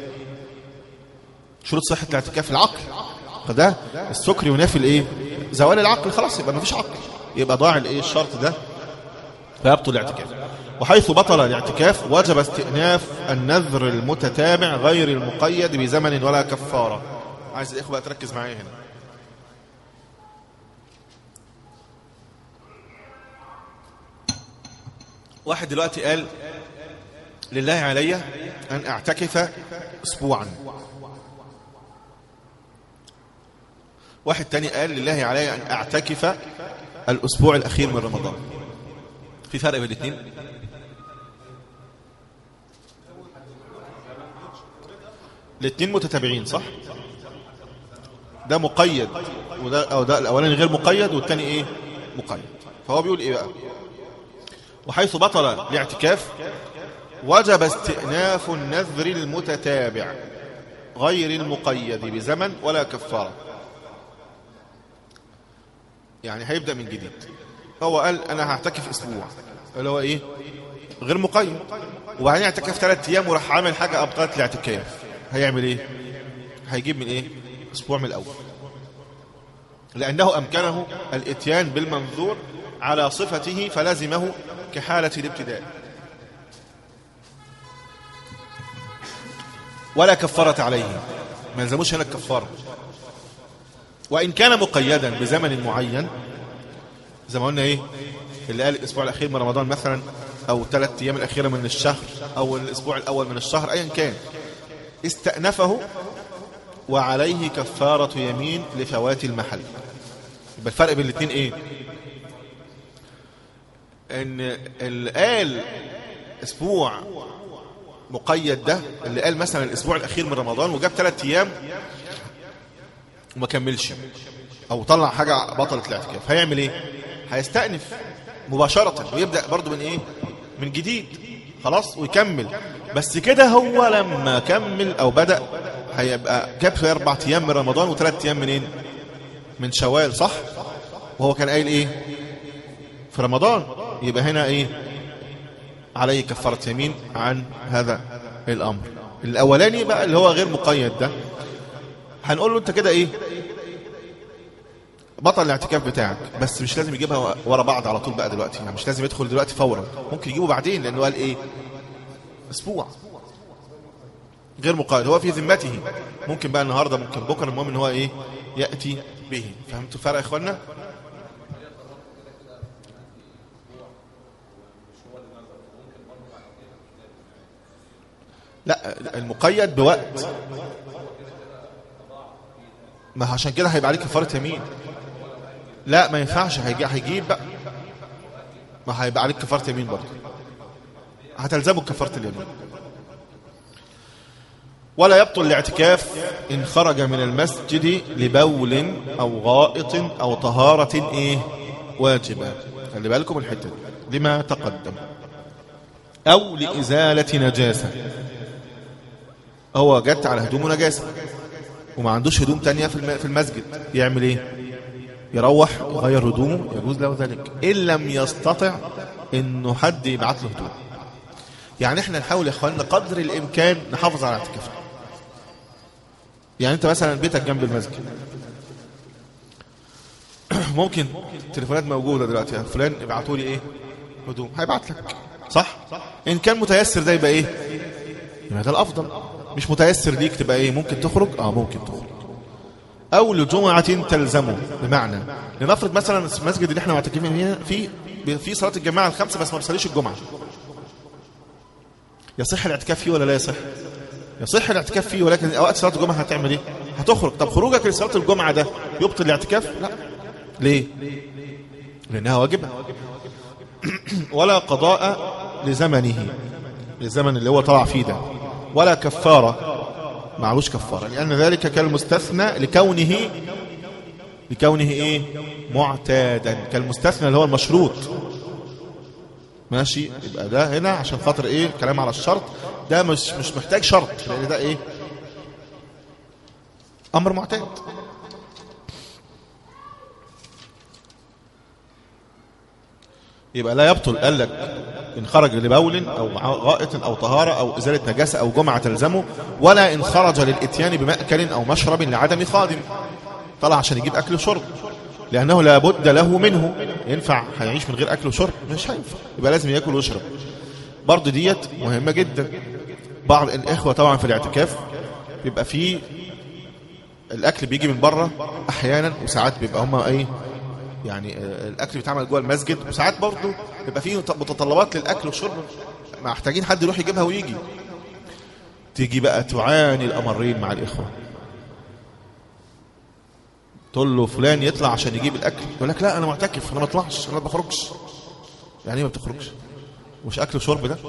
شروط صحة الاعتكاف العقل، فده السكر ينافي الإيه زوال العقل، خلاص يبقى ما فيش عقل، يبقى ضاع الإيه الشرط ده فيبطل الاعتكاف. وحيث بطل الاعتكاف وجب استئناف النذر المتتابع غير المقيد بزمن ولا كفارة. عايز الإخوة بقى تركز معايا هنا. واحد دلوقتي قال لله علي أن أعتكف أسبوعا، واحد تاني قال لله علي أن أعتكف الأسبوع الأخير من رمضان. في فرق بين الاثنين؟ الاثنين متتابعين صح؟ ده مقيد وده او ده الاولاني غير مقيد والثاني ايه مقيد. فهو بيقول ايه بقى وحيث بطل الاعتكاف وجب استئناف النذر المتتابع غير المقيد بزمن ولا كفارة، يعني هيبدأ من جديد. هو قال انا هعتكف اسبوع اللي هو ايه غير مقيد، وبعدين اعتكف ثلاث ايام وراح عامل حاجة ابطلت الاعتكاف، هيعمل ايه هيجيب من ايه اسبوع من الاول، لانه امكنه الاتيان بالمنذور على صفته فلازمه كحالة الابتداء. ولا كفارة عليه، ما يلزموش هنا الكفارة. وإن كان مقيدا بزمن معين زي ما قلنا ايه اللي قال الاسبوع الاخير من رمضان مثلا او ثلاث ايام الاخيره من الشهر او الاسبوع الاول من الشهر ايا كان، استأنفه وعليه كفارة يمين لفوات المحل. يبقى الفرق بين الاثنين ايه ان اللي قال اسبوع مقيد ده اللي قال مثلا الاسبوع الاخير من رمضان وجاب ثلاث ايام وما كملش او طلع حاجة بطلت الاعتكاف، هيعمل ايه هيستأنف مباشرة ويبدأ برضو من ايه من جديد. خلاص ويكمل. بس كده هو لما كمل او بدأ هيبقى جاب في اربع ايام من رمضان وثلاث ايام منين؟ من شوال، صح؟ وهو كان قايل ايه في رمضان؟ يبقى هنا ايه؟ عليه كفارة يمين عن هذا الامر. الاولاني بقى اللي هو غير مقيد ده هنقول له انت كده ايه؟ بطل الاعتكاف بتاعك، بس مش لازم يجيبها ورا بعض على طول بقى دلوقتي، يعني مش لازم يدخل دلوقتي فورا، ممكن يجيبه بعدين لانه قال ايه؟ اسبوع غير مقيد، هو في ذمته، ممكن بقى النهارده ممكن بكره، المهم ان هو ايه؟ ياتي به. فهمتوا الفرق يا اخوانا؟ لا المقيد بوقت، ما عشان كده هيبقى عليك كفارة يمين. لا ما ينفعش، هيجي هيجيب بقى، ما هيبقى عليك كفارة يمين برضه، هتلزمه كفارة اليمين. ولا يبطل الاعتكاف إن خرج من المسجد لبول أو غائط أو طهارة إيه واجبة. خلي بالكم الحتة دي لما تقدم. أو لإزالة نجاسة، هو جت على هدومه نجاسة وما عندوش هدوم تانية في المسجد، يعمل إيه؟ يروح يغير هدومه، يجوز له ذلك إن لم يستطع إنه حد يبعت له هدوم. يعني إحنا نحاول يا إخواننا قدر الإمكان نحافظ على اعتكافنا. يعني أنت مثلا بيتك جنب المسجد، ممكن التليفونات موجودة دلوقتي، فلان ابعتوا لي إيه؟ هدوم، هيبعت لك، صح؟ إن كان متيسر ده يبقى إيه؟ يبقى ده الأفضل. مش متيسر ليك تبقى إيه؟ ممكن تخرج؟ آه ممكن تخرج. أو لجمعة تلزمه، بمعنى لنفرض مثلا المسجد اللي احنا معتكفين فيه في صلاة الجماعة الخمسة بس ما بصليش الجمعة، يصح الاعتكاف فيه ولا لا يصح؟ يصح الاعتكاف فيه، ولكن وقت صلاة الجمعة هتعمل ايه؟ هتخرج. طب خروجك لصلاة الجمعة ده يبطل الاعتكاف؟ لا. ليه؟ لأنها واجبة. ولا قضاء لزمنه، للزمن اللي هو طلع فيه ده، ولا كفارة، معلوش كفارة، لأن ذلك كالمستثنى لكونه لكونه إيه؟ معتادا، كالمستثنى اللي هو المشروط. ماشي، يبقى ده هنا عشان خاطر إيه؟ كلام على الشرط، ده مش مش محتاج شرط، لأن ده إيه؟ أمر معتاد. يبقى لا يبطل، قال لك إن خرج لبول أو غائط أو طهارة أو إزالة نجاسة أو جمعة تلزمه، ولا إن خرج للإتيان بمأكل أو مشرب لعدم خادم، طلع عشان يجيب أكل وشرب، لأنه لا بد له منه. ينفع هيعيش من غير أكل وشرب؟ مش هينفع، يبقى لازم يأكل ويشرب. برضه ديت مهمة جدا. بعض الإخوة طبعا في الاعتكاف بيبقى فيه الأكل بيجي من بره أحيانا، وساعات بيبقى هما أي يعني الأكل بيتعمل جوه المسجد، وساعات برضه بيبقى فيه متطلبات للأكل والشرب محتاجين حد يروح يجيبها ويجي. تيجي بقى تعاني الأمرين مع الإخوة، تقول له فلان يطلع عشان يجيب الأكل، يقول لك لا أنا معتكف، أنا ما اطلعش، أنا ما بخرجش. يعني ما بتخرجش؟ مش أكل وشرب ده؟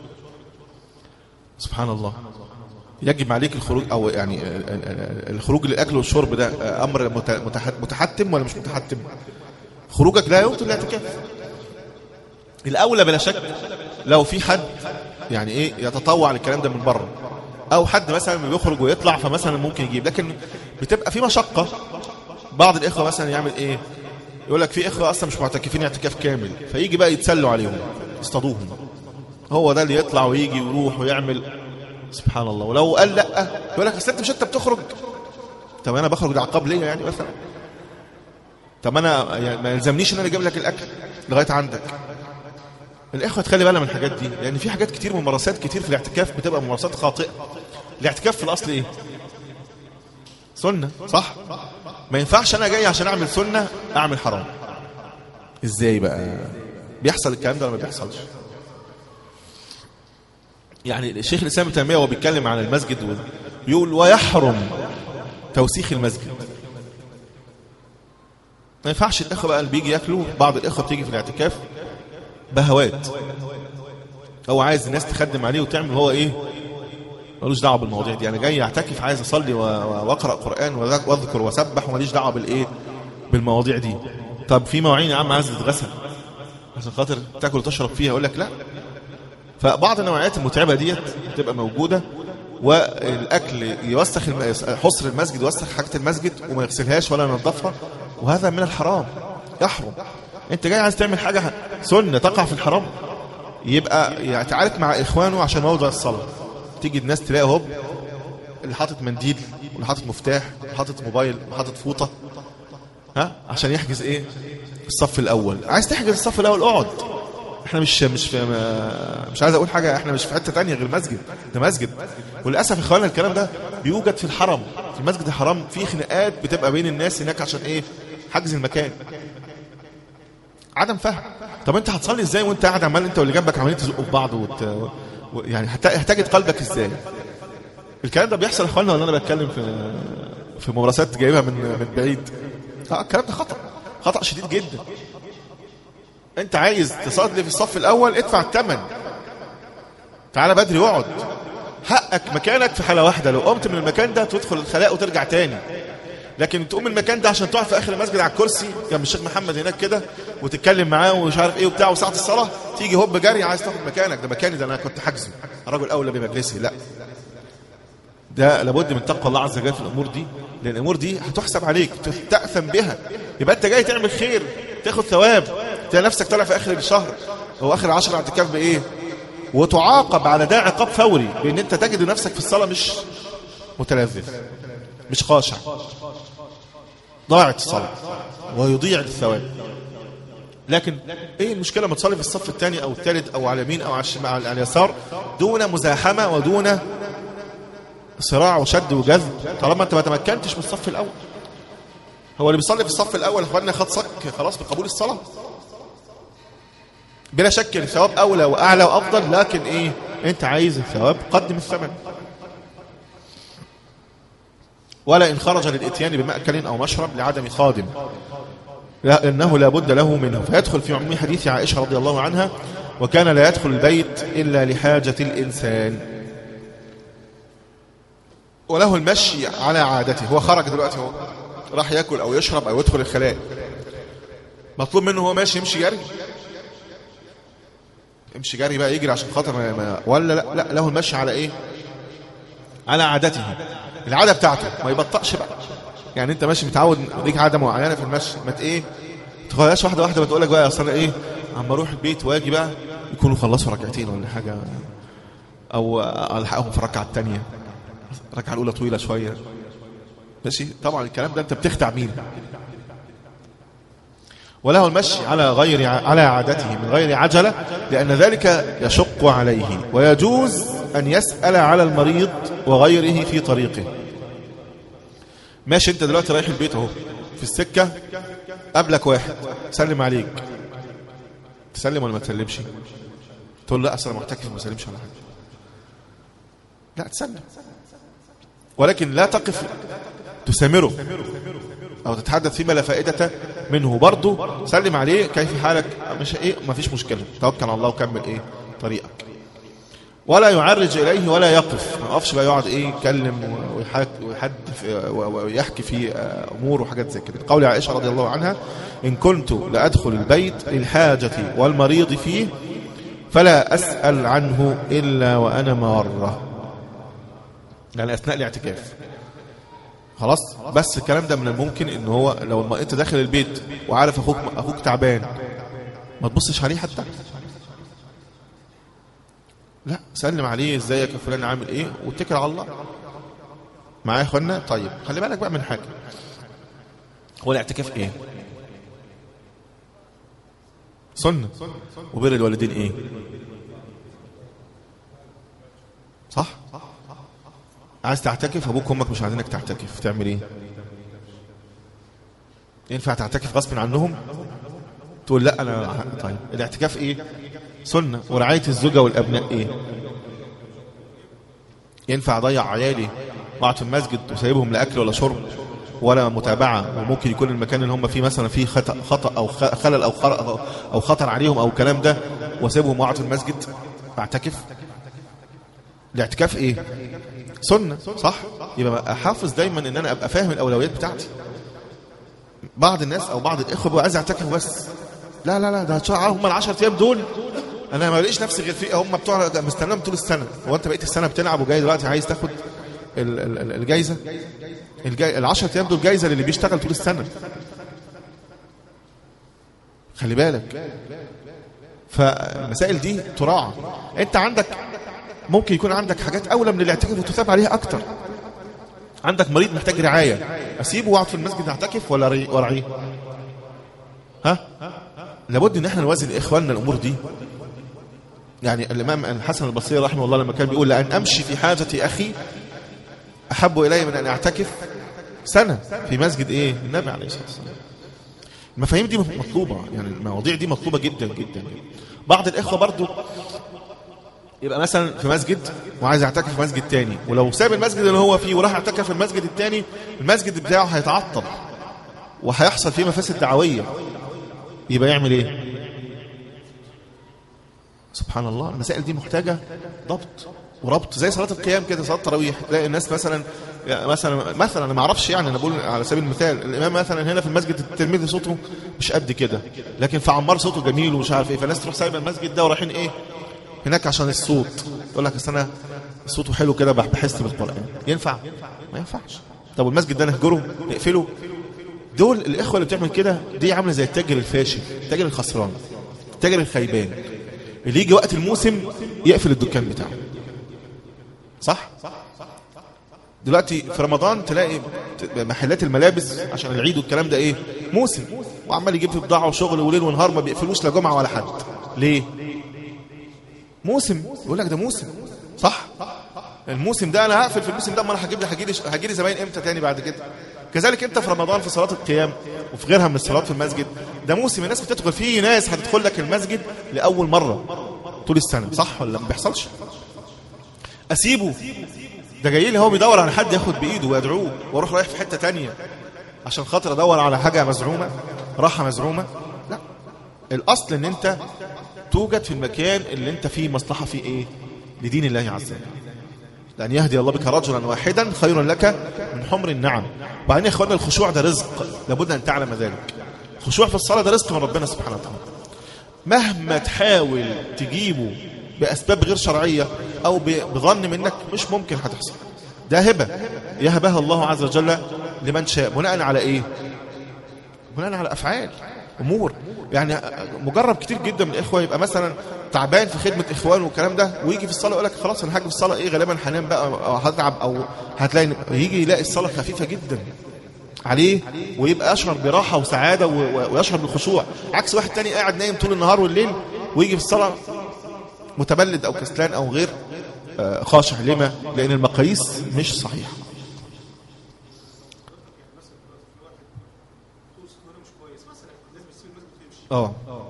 سبحان الله. يجب عليك الخروج، أو يعني الخروج للأكل والشرب ده أمر متحتم ولا مش متحتم؟ خروجك لا يبطل الاعتكاف. الأولى بلا شك لو في حد يعني إيه يتطوع للكلام ده من بره، أو حد مثلا بيخرج ويطلع فمثلا ممكن يجيب، لكن بتبقى في مشقة. بعض الإخوة مثلا يعمل إيه؟ يقول لك في إخوة أصلا مش معتكفين اعتكاف كامل، فيجي بقى يتسلوا عليهم يصطادوهم، هو ده اللي يطلع ويجي ويروح ويعمل. سبحان الله. ولو قال لا يقول لك اصل انت مش انت بتخرج، طب انا بخرج ده عقاب ليا يعني مثلا؟ طب انا يعني ما يلزمنيش ان انا اجيب لك الاكل لغايه عندك؟ الاخوه تخلي بالها من الحاجات دي، لان يعني في حاجات كتير، ممارسات كتير في الاعتكاف بتبقى ممارسات خاطئه. الاعتكاف في الاصل ايه؟ سنه، صح؟ ما ينفعش انا جاي عشان اعمل سنه اعمل حرام. ازاي بقى بيحصل الكلام ده ولا ما بيحصلش؟ يعني الشيخ الإسلام ابن تيمية وهو بيتكلم عن المسجد بيقول ويحرم توسيخ المسجد. ما ينفعش الأخوة بقى اللي بيجي ياكلوا، بعض الأخوة بتيجي في الاعتكاف بهوات، هو عايز الناس تخدم عليه وتعمل، هو ايه ملوش دعوه بالمواضيع دي. انا جاي اعتكف، عايز اصلي واقرا قران واذكر واسبح، وماليش دعوه بالايه بالمواضيع دي. طب في مواعين يا عم عايز تتغسل عشان خاطر تاكل وتشرب فيها، اقول لك لا، فبعض النوعيات المتعبة ديت بتبقى موجودة، والأكل يوسخ حصر المسجد، يوسخ حاجة المسجد وما يغسلهاش ولا ينظفها، وهذا من الحرام، يحرم. انت جاي عايز تعمل حاجة سنة تقع في الحرام، يبقى يتعارك مع إخوانه عشان موضع الصلاة. تيجي الناس تلاقي هوب اللي حاطط منديل واللي حاطط مفتاح واللي حاطط موبايل واللي حاطط فوطة، ها، عشان يحجز ايه الصف الأول. عايز تحجز الصف الأول اقعد، احنا مش مش في مش عايز اقول حاجه، احنا مش في حته تانية غير مسجد، ده مسجد. وللاسف يا اخوانا الكلام ده بيوجد في الحرم، في المسجد الحرام في خناقات بتبقى بين الناس هناك عشان ايه؟ حجز المكان. عدم فهم. طب انت هتصلي ازاي وانت قاعد عمال انت واللي جنبك عمالين تزقوا في بعض وت... و... يعني هتجد قلبك ازاي؟ الكلام ده بيحصل يا اخوانا ولا انا بتكلم في في ممارسات جايبها من من بعيد؟ اه الكلام ده خطأ، خطأ شديد جدا. انت عايز تصلي في الصف الاول ادفع الثمن، تعالى بدري واقعد، حقك مكانك في حاله واحده، لو قمت من المكان ده تدخل الخلاء وترجع تاني. لكن تقوم من المكان ده عشان تقعد في اخر المسجد على الكرسي جنب الشيخ محمد هناك كده وتتكلم معاه ومش عارف ايه وبتاع، وساعه الصلاه تيجي هوب جري عايز تاخد مكانك، ده مكاني، ده انا كنت حاجزه، الرجل اولى بمجلسي. لا، ده لابد من تقوى الله عز وجل في الامور دي، لان الامور دي هتحسب عليك تأثم بها. يبقى انت جاي تعمل خير تاخد ثواب، تلاقي نفسك طالع في اخر الشهر او اخر عشر اعتكاف بايه، وتعاقب على ده عقاب فوري بان انت تجد نفسك في الصلاه مش متلذذ مش خاشع، ضاعت الصلاه ويضيع الثواب. لكن ايه المشكله ما تصلي في الصف الثاني او الثالث او على اليمين او على اليسار دون مزاحمه ودون صراع وشد وجذب، طالما انت ما تمكنتش من الصف الاول. هو اللي بيصلي في الصف الاول اخواننا خد صك خلاص بقبول الصلاه، بلا شك الثواب اولى واعلى وافضل، لكن ايه انت عايز الثواب قدم الثمن. ولا ان خرج للاتيان بمأكل او مشرب لعدم خادم لانه لا بد له منه، فيدخل في عموم حديث عائشه رضي الله عنها وكان لا يدخل البيت الا لحاجه الانسان. وله المشي على عادته، هو خرج دلوقتي هو راح ياكل او يشرب او يدخل الخلاء، مطلوب منه هو ماشي يمشي جري، يمشي جري بقى يجري عشان خاطر ما ما ولا لا لا له المشي على ايه؟ على عادته، العاده بتاعته ما يبطأش بقى. يعني انت ماشي متعود ليك عاده معينه في المشي، ما ايه تخليهاش واحده واحده، بتقول لك بقى اصل ايه عم اروح البيت واجي بقى يكونوا خلصوا ركعتين ولا حاجه، او الحقهم في الركعه الثانيه، الركعه الاولى طويله شويه ماشي. طبعا الكلام ده انت بتخدع مين؟ وله المشي على غير على عادته من غير عجله لان ذلك يشق عليه، ويجوز ان يسأل على المريض وغيره في طريقه. ماشي انت دلوقتي رايح البيت اهو، في السكه قابلك واحد سلم عليك، تسلم ولا ما تسلمش؟ تقول لا اصل انا معتكف ما اسلمش على حاجه، لا تسلم، ولكن لا تقف تسامره او تتحدث فيما لا فائده منه، برضه سلم عليه كيف حالك مش ايه ما فيش مشكله، توكل على الله وكمل ايه طريقك. ولا يعرج اليه ولا يقف، ما يقفش بقى يقعد ايه يتكلم ويحدث ويحكي في امور وحاجات زي كده. قول عائشه رضي الله عنها ان كنت لادخل البيت للحاجه والمريض فيه فلا اسال عنه الا وانا ماره، يعني اثناء الاعتكاف خلاص. بس الكلام ده من الممكن ان هو لو ما انت داخل البيت وعارف اخوك اخوك تعبان ما تبصش عليه حتى، لا سلم عليه ازيك يا فلان عامل ايه واتكل على الله. معايا يا اخوانا؟ طيب خلي بالك بقى من حاجه، هو الاعتكاف ايه؟ سنه. وبر الوالدين ايه؟ صح؟ عايز تعتكف ابوك وامك مش عايزينك تعتكف تعمل ايه؟ ينفع تعتكف غصب عنهم؟ تقول لا انا طيب الاعتكاف ايه؟ سنه. ورعايه الزوجه والابناء ايه؟ ينفع اضيع عيالي وقعت في المسجد وسايبهم لا اكل ولا شرب ولا متابعه، وممكن يكون المكان اللي هم فيه مثلا فيه خطا خطا او خلل او او خطر عليهم او الكلام ده، واسيبهم وقعت في المسجد اعتكف؟ الاعتكاف ايه؟ سنه صح. يبقى احافظ دايما ان انا ابقى فاهم الاولويات بتاعتي. بعض الناس او بعض الاخوه بيبقى عايز يعتكف بس، لا لا لا ده هم العشر ايام دول انا ما بلاقيش نفسي غير في هم بتوع مستنيهم طول السنه. هو انت بقيت السنه بتلعب وجاي دلوقتي عايز تاخد الجايزه؟ ال عشرة ايام دول جايزه للي بيشتغل طول السنه. خلي بالك. فالمسائل دي تراعى. انت عندك ممكن يكون عندك حاجات اولى من الاعتكاف وتثاب عليها اكتر. عندك مريض محتاج رعايه، اسيبه واقعد في المسجد اعتكف ولا ورعيه؟ ها؟ لابد ان احنا نوازن لاخواننا الامور دي. يعني الامام الحسن البصري رحمه الله لما كان بيقول لأن امشي في حاجه اخي احب الي من ان اعتكف سنه في مسجد ايه؟ النبي عليه الصلاه والسلام. المفاهيم دي مطلوبه، يعني المواضيع دي مطلوبه جدا جدا. بعض الاخوه برضو يبقى مثلا في مسجد وعايز يعتكف في مسجد تاني، ولو ساب المسجد اللي هو فيه وراح يعتكف في المسجد التاني المسجد بتاعه هيتعطل وهيحصل فيه مفاسد دعويه. يبقى يعمل ايه؟ سبحان الله. المسائل دي محتاجه ضبط وربط، زي صلاه القيام كده، صلاه التراويح. تلاقي الناس مثلا مثلا مثلا انا ما اعرفش، يعني انا بقول على سبيل المثال الامام مثلا هنا في المسجد الترمذي صوته مش قد كده، لكن في عمار صوته جميل ومش عارف ايه، فالناس تروح سايبه المسجد ده ورايحين ايه هناك عشان الصوت. يقول لك اصل انا صوته حلو كده بحس بالقران. ينفع؟ ما ينفعش. طب والمسجد ده نهجره نقفله؟ دول الاخوه اللي بتعمل كده دي عامله زي التاجر الفاشل، التاجر الخسران، التاجر الخيبان اللي يجي وقت الموسم يقفل الدكان بتاعه. صح؟ دلوقتي في رمضان تلاقي محلات الملابس عشان العيد والكلام ده ايه؟ موسم، وعمال يجيب في بضاعه وشغل وليل ونهار، ما بيقفلوش لا جمعه ولا حد. ليه؟ موسم. يقول لك ده موسم. صح؟ الموسم ده انا هقفل في الموسم ده، ما انا هجيب لي هجي لي هجي لي زباين امتى تاني بعد كده؟ كذلك انت في رمضان في صلاه القيام وفي غيرها من الصلاه في المسجد، ده موسم الناس بتدخل فيه، ناس هتدخل لك المسجد لاول مره طول السنه. صح ولا ما بيحصلش؟ اسيبه ده جاي لي هو بيدور على حد ياخد بايده ويدعوه، واروح رايح في حته تانية عشان خاطر ادور على حاجه مزعومه، راحه مزعومه؟ لا. الاصل ان انت توجد في المكان اللي انت فيه مصلحه فيه ايه؟ لدين الله عز وجل. لأن يهدي الله بك رجلا واحدا خير لك من حمر النعم. وبعدين يا اخوانا الخشوع ده رزق، لابد ان تعلم ذلك. الخشوع في الصلاه ده رزق من ربنا سبحانه وتعالى. مهما تحاول تجيبه باسباب غير شرعيه او بظن منك مش ممكن هتحصل. ده هبه يهبها الله عز وجل لمن شاء. بناء على ايه؟ بناء على افعال، امور. يعني مجرب كتير جدا من الاخوه يبقى مثلا تعبان في خدمه اخوانه والكلام ده، ويجي في الصلاه يقول لك خلاص انا هاجي في الصلاه ايه، غالبا هنام بقى او هتعب، او هتلاقي يجي يلاقي الصلاه خفيفه جدا عليه ويبقى يشعر براحه وسعاده ويشعر بالخشوع، عكس واحد تاني قاعد نايم طول النهار والليل ويجي في الصلاه متبلد او كسلان او غير خاشع. لما؟ لان المقاييس مش صحيحه. اه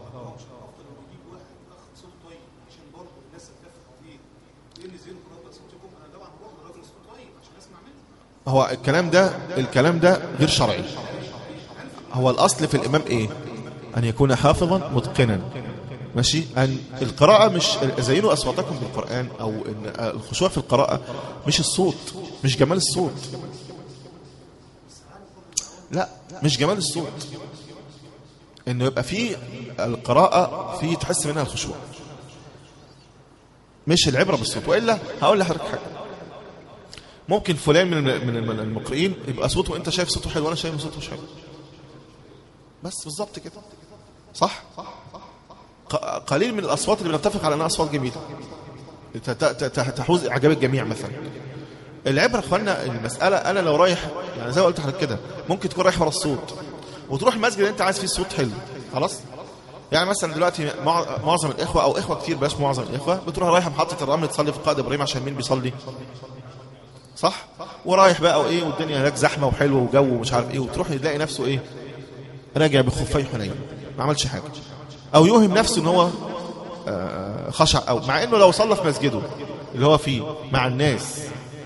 هو الكلام ده الكلام ده غير شرعي. هو الاصل في الامام ايه؟ ان يكون حافظا متقنا. ماشي؟ ان القراءه مش زينوا اصواتكم بالقران، او ان الخشوع في القراءه مش الصوت، مش جمال الصوت. لا، مش جمال الصوت، انه يبقى فيه القراءه فيه تحس منها الخشوع، مش العبره بالصوت. والا هقول لحضرتك حاجه، ممكن فلان من من المقرئين يبقى صوته انت شايف صوته حلو وانا شايف صوته مش حلو، بس بالظبط كده. صح؟ قليل من الاصوات اللي بنتفق على انها اصوات جميله تحوز اعجاب الجميع مثلا. العبره يا اخوانا المساله، انا لو رايح يعني زي ما قلت لحضرتك كده، ممكن تكون رايح ورا الصوت وتروح المسجد اللي انت عايز فيه الصوت حلو، خلاص. يعني مثلا دلوقتي معظم الاخوه او اخوه كتير بلاش معظم الاخوه بتروح رايحه محطه الرمل تصلي في قائد ابراهيم عشان مين بيصلي؟ صح؟ ورايح بقى وايه والدنيا هناك زحمه وحلوه وجو ومش عارف ايه، وتروح يلاقي نفسه ايه؟ راجع بخفي حنين، ما عملش حاجه، او يوهم نفسه ان هو آه خشع، او مع انه لو صلى في مسجده اللي هو فيه مع الناس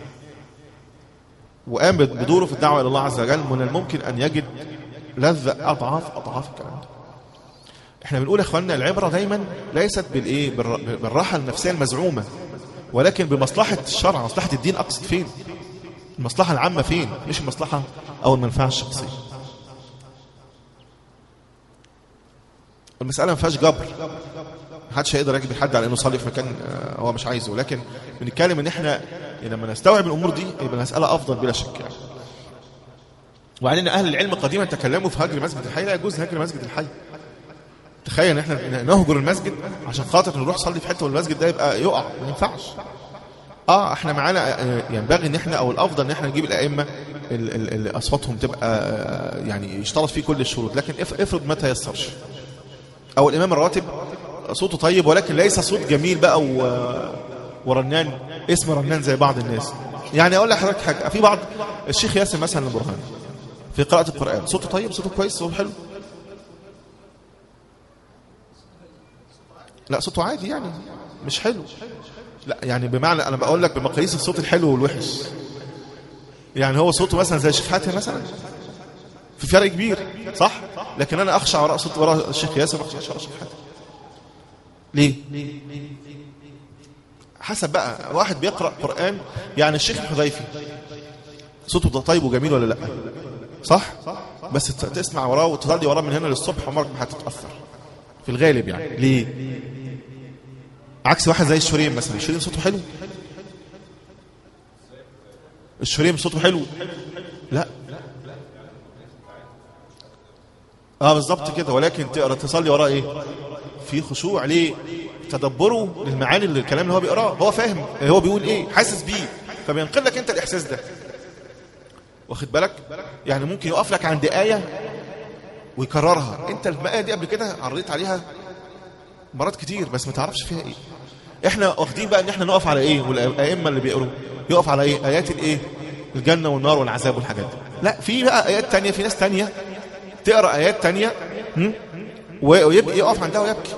وقام بدوره في الدعوه الى الله عز وجل، من الممكن ان يجد لذة اضعاف اضعاف الكلام ده. احنا بنقول يا اخواننا العبره دايما ليست بالايه؟ بالراحه النفسيه المزعومه، ولكن بمصلحه الشرع، مصلحه الدين. اقصد فين؟ المصلحه العامه فين؟ مش المصلحه او المنفعه الشخصيه. المساله ما فيهاش جبر، محدش هيقدر يجبر حد على انه يصلي في مكان هو مش عايزه، لكن بنتكلم ان احنا لما نستوعب الامور دي يبقى المساله افضل بلا شك يعني. وبعدين اهل العلم قديما تكلموا في هجر مسجد الحي، لا يجوز هجر مسجد الحي. تخيل ان احنا نهجر المسجد عشان خاطر نروح نصلي في حته والمسجد ده يبقى يقع، ما ينفعش. اه احنا معانا ينبغي ان احنا او الافضل ان احنا نجيب الائمه اللي اصواتهم تبقى يعني يشترط فيه كل الشروط، لكن افرض ما تيسرش، او الامام الراتب صوته طيب ولكن ليس صوت جميل بقى ورنان، اسم رنان زي بعض الناس. يعني اقول لحضرتك حاجه، في بعض الشيخ ياسر مثلا البرهاني في قراءه القران صوته طيب، صوته كويس، صوته حلو، لا صوته عادي يعني مش حلو، لا يعني بمعنى انا بقول لك بمقاييس الصوت الحلو والوحش. يعني هو صوته مثلا زي الشيخ حاتم مثلا، في فرق كبير صح، لكن انا اخشع وراء صوت وراء الشيخ ياسر، اخشع وراء الشيخ حاتم. ليه؟ حسب بقى، واحد بيقرأ قرآن، يعني الشيخ الحذيفي صوته طيب وجميل ولا لا؟ صح؟ بس تسمع وراه وتصلي وراه من هنا للصبح عمرك ما هتتأثر في الغالب يعني. ليه؟ عكس واحد زي الشريم مثلا، الشريم صوته حلو، الشريم صوته حلو، لا اه بالظبط كده، ولكن تقرأ تصلي وراه ايه؟ في خشوع. ليه؟ تدبره للمعاني اللي الكلام اللي هو بيقراه، هو فاهم هو بيقول ايه، حاسس بيه، فبينقل لك انت الاحساس ده، واخد بالك؟ يعني ممكن يقف لك عند آية ويكررها، انت الآية دي قبل كده عرضت عليها مرات كتير بس ما تعرفش فيها ايه. احنا واخدين بقى ان احنا نقف على ايه، والائمه اللي بيقروا يقف على ايه؟ ايات الايه؟ الجنه والنار والعذاب والحاجات دي. لا، في بقى ايات تانية، في ناس تانية تقرا ايات تانية ويبقى يقف عندها ويبكي.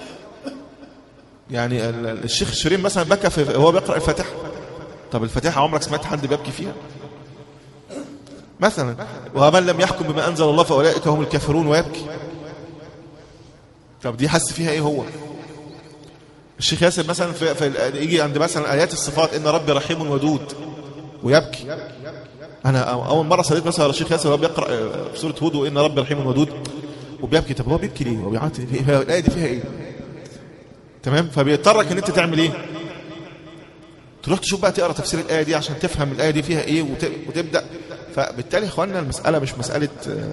يعني الشيخ الشريم مثلا بكى في هو بيقرا الفاتحه. طب الفاتحه عمرك سمعت حد بيبكي فيها مثلا؟ ومن لم يحكم بما انزل الله فاولئك هم الكافرون ويبكي. طب دي حس فيها ايه هو؟ الشيخ ياسر مثلا في, في يجي عند مثلا ايات الصفات، ان ربي رحيم ودود ويبكي. انا اول مره صليت مثلا على الشيخ ياسر وهو بيقرا في سوره هود وان ربي رحيم ودود وبيبكي. طب هو بيبكي ليه؟ هو بيعيط ليه؟ الايه دي فيها ايه؟ تمام. فبيضطرك ان انت تعمل ايه؟ تروح تشوف بقى تقرا تفسير الايه دي عشان تفهم الايه دي فيها ايه وتبدا. فبالتالي يا اخواننا المساله مش مساله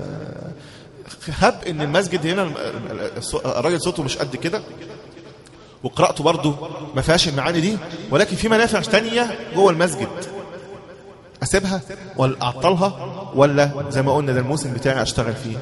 هب ان المسجد هنا الراجل صوته مش قد كده وقراءته برضه ما فيهاش المعاني دي، ولكن في منافع ثانيه جوه المسجد، اسيبها ولا اعطلها ولا زي ما قلنا ده الموسم بتاعي اشتغل فيه؟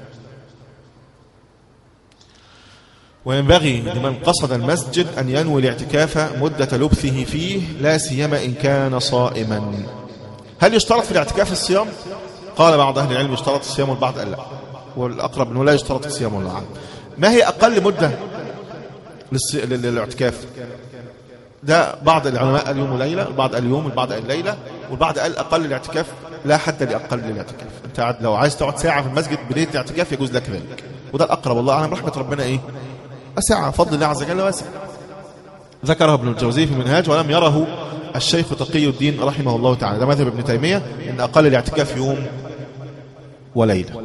وينبغي لمن قصد المسجد أن ينوي الاعتكاف مدة لبثه فيه، لا سيما إن كان صائما. هل يشترط في الاعتكاف الصيام؟ قال بعض أهل العلم يشترط الصيام والبعض قال لا، والأقرب أنه لا يشترط الصيام والله أعلم. ما هي أقل مدة للاعتكاف؟ ده بعض العلماء قال يوم وليلة، البعض قال يوم، البعض قال ليلة، والبعض قال أقل الاعتكاف لا حد لأقل الاعتكاف. أنت لو عايز تقعد ساعة في المسجد بنية الاعتكاف يجوز لك ذلك، وده الأقرب والله أعلم. رحمة ربنا إيه؟ واسعة، فضل الله عز وجل واسع. ذكره ابن الجوزي في المنهاج ولم يره الشيخ تقي الدين رحمه الله تعالى. ده مذهب ابن تيمية ان اقل الاعتكاف يوم وليلة.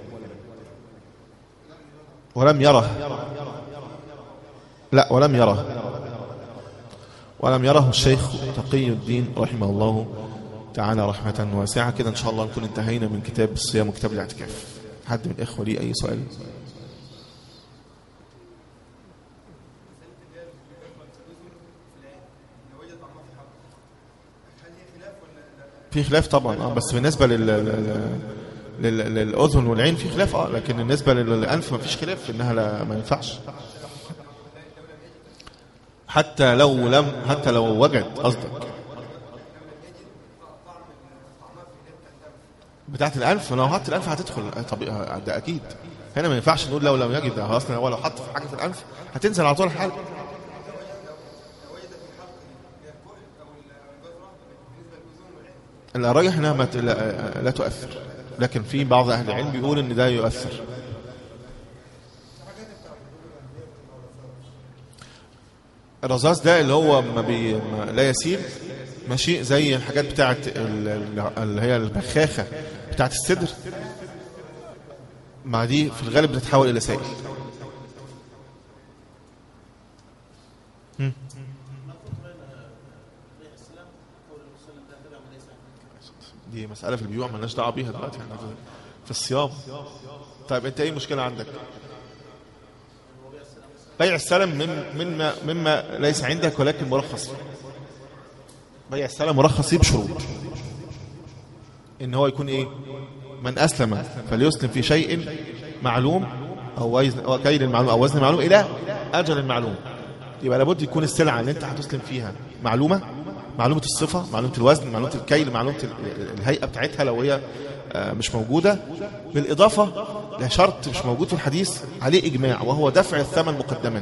ولم يره لا ولم يره ولم يره الشيخ تقي الدين رحمه الله تعالى رحمة واسعة. كده ان شاء الله نكون انتهينا من كتاب الصيام وكتاب الاعتكاف. حد من الاخوة لي اي سؤال؟ في خلاف طبعا اه بس بالنسبه لل... لل... للاذن والعين في خلاف اه لكن بالنسبه للانف ما فيش خلاف انها لا ما ينفعش. حتى لو لم حتى لو وجد قصدك بتاعه الانف، لو حط الانف هتدخل طبيعي ده اكيد. هنا ما ينفعش نقول لو لم يجد، ده اصلا هو لو حط في حاجه في الانف هتنزل على طول الحلق. الراجح انها لا, لا تؤثر، لكن في بعض اهل العلم بيقول ان ده يؤثر. الرذاذ ده اللي هو ما بي ما لا يسيل ماشي، زي الحاجات بتاعه اللي هي البخاخه بتاعه الصدر، مع دي في الغالب بتتحول الى سائل. هم. دي مسألة في البيوع مالناش دعوة بيها دلوقتي، احنا في الصيام. طيب انت ايه المشكلة عندك؟ بيع السلم من مما مما ليس عندك ولكن مرخص. بيع السلم مرخص بشروط، ان هو يكون ايه؟ من اسلم فليسلم في شيء معلوم او وزن او كيل معلوم او وزن معلوم الى اجل معلوم. يبقى لابد يكون السلعة اللي انت هتسلم فيها معلومة، معلومة الصفة، معلومة الوزن، معلومة الكيل، معلومة الهيئة بتاعتها لو هي مش موجودة، بالإضافة لشرط مش موجود في الحديث عليه إجماع، وهو دفع الثمن مقدما.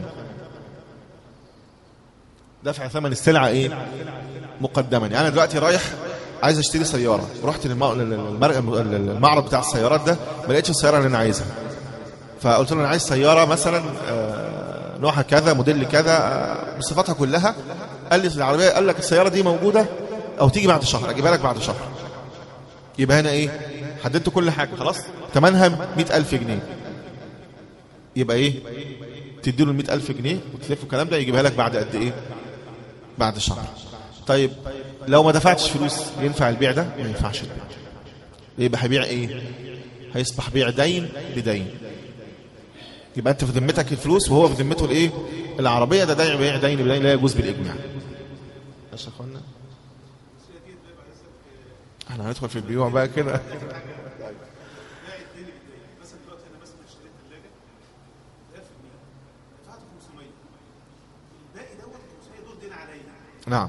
دفع ثمن السلعة إيه؟ مقدما. يعني أنا دلوقتي رايح عايز اشتري سيارة، رحت للمعرض بتاع السيارات ده ما لقيتش السيارة اللي أنا عايزها، فقلت له أنا عايز سيارة مثلا نوعها كذا، موديل كذا، بصفاتها كلها. قال لي العربية، قال لك السيارة دي موجودة أو تيجي بعد شهر، أجيبها لك بعد شهر. يبقى هنا إيه؟ حددت كل حاجة خلاص، ثمنها مئة ألف جنيه. يبقى إيه؟ تديله المئة ألف جنيه وتلف الكلام ده، يجيبها لك بعد قد إيه؟ بعد شهر. طيب لو ما دفعتش فلوس ينفع البيع ده؟ ما ينفعش البيع. يبقى هيبيع إيه؟ هيصبح بيع دين بدين. يبقى أنت في ذمتك الفلوس وهو في ذمته الإيه؟ العربية. ده ده بيع دين بدين لا يجوز بالإجماع. ماشي يا أخوانا؟ احنا هندخل في البيوع بقى كده. نعم.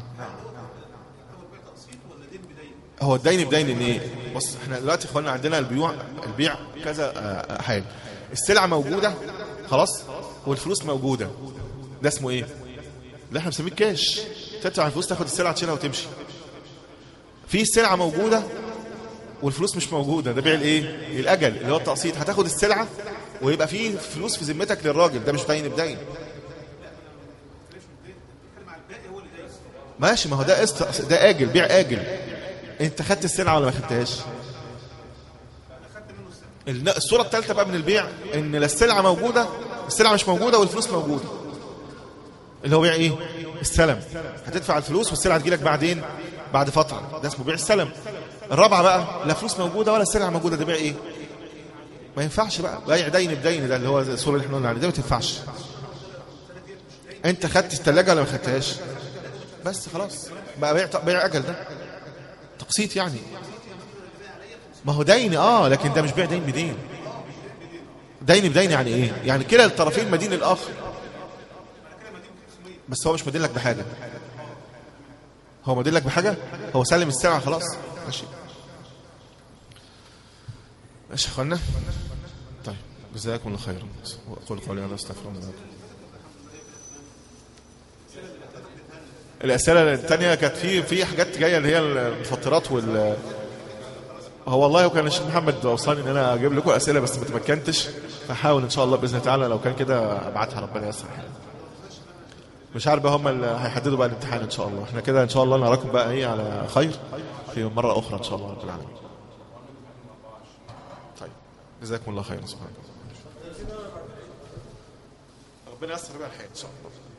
هو الدين بدين ان ايه؟ بص احنا دلوقتي اخوانا عندنا البيوع، البيع كذا حاجه. السلعه موجوده خلاص والفلوس موجوده، ده اسمه ايه؟ اللي احنا بنسميه كاش. تدفع الفلوس تاخد السلعه تشيلها وتمشي. في السلعه موجوده والفلوس مش موجوده، ده بيع الايه؟ الاجل اللي هو التقسيط. هتاخد السلعه ويبقى في فلوس في ذمتك للراجل، ده مش دين بدين. ماشي، ما هو ده است... ده اجل، بيع اجل. انت خدت السلعه ولا ما خدتهاش؟ الصوره الثالثه بقى من البيع ان لا السلعه موجوده، السلعه مش موجوده والفلوس موجوده، اللي هو بيع ايه؟ السلم. هتدفع الفلوس والسلعه تجي لك بعدين بعد فتره، ده اسمه بيع السلم. الرابعه بقى لا فلوس موجوده ولا السلعه موجوده، ده بيع ايه؟ ما ينفعش بقى بيع دين بدين، ده اللي هو الصوره اللي احنا قلنا عليها، ده ما تنفعش. انت خدت الثلاجه ولا ما خدتهاش؟ بس خلاص بقى بيع بيع اجل، ده تقسيط يعني. ما هو دين اه، لكن ده مش بيع دين بدين. دين بدين يعني ايه؟ يعني كلا الطرفين مدين الاخر، بس هو مش مدين لك بحاجه. هو مدين لك بحاجه، هو سلم السلعه خلاص. ماشي ماشي يا اخوانا. طيب جزاكم الله خيرا. واقول قولي هذا استغفر الله لكم. الاسئله الثانيه كانت في في حاجات جايه اللي هي المفطرات وال هو والله وكان الشيخ محمد اوصاني ان انا اجيب لكم اسئله بس ما تمكنتش، فحاول ان شاء الله باذن الله تعالى لو كان كده ابعتها، ربنا ييسر. مش عارف بقى هم اللي هيحددوا بقى الامتحان ان شاء الله. احنا كده ان شاء الله نراكم بقى ايه على خير في مره اخرى ان شاء الله رب العالمين. طيب جزاكم الله خيرا. سبحان الله، ربنا ييسر بقى الحال ان شاء الله.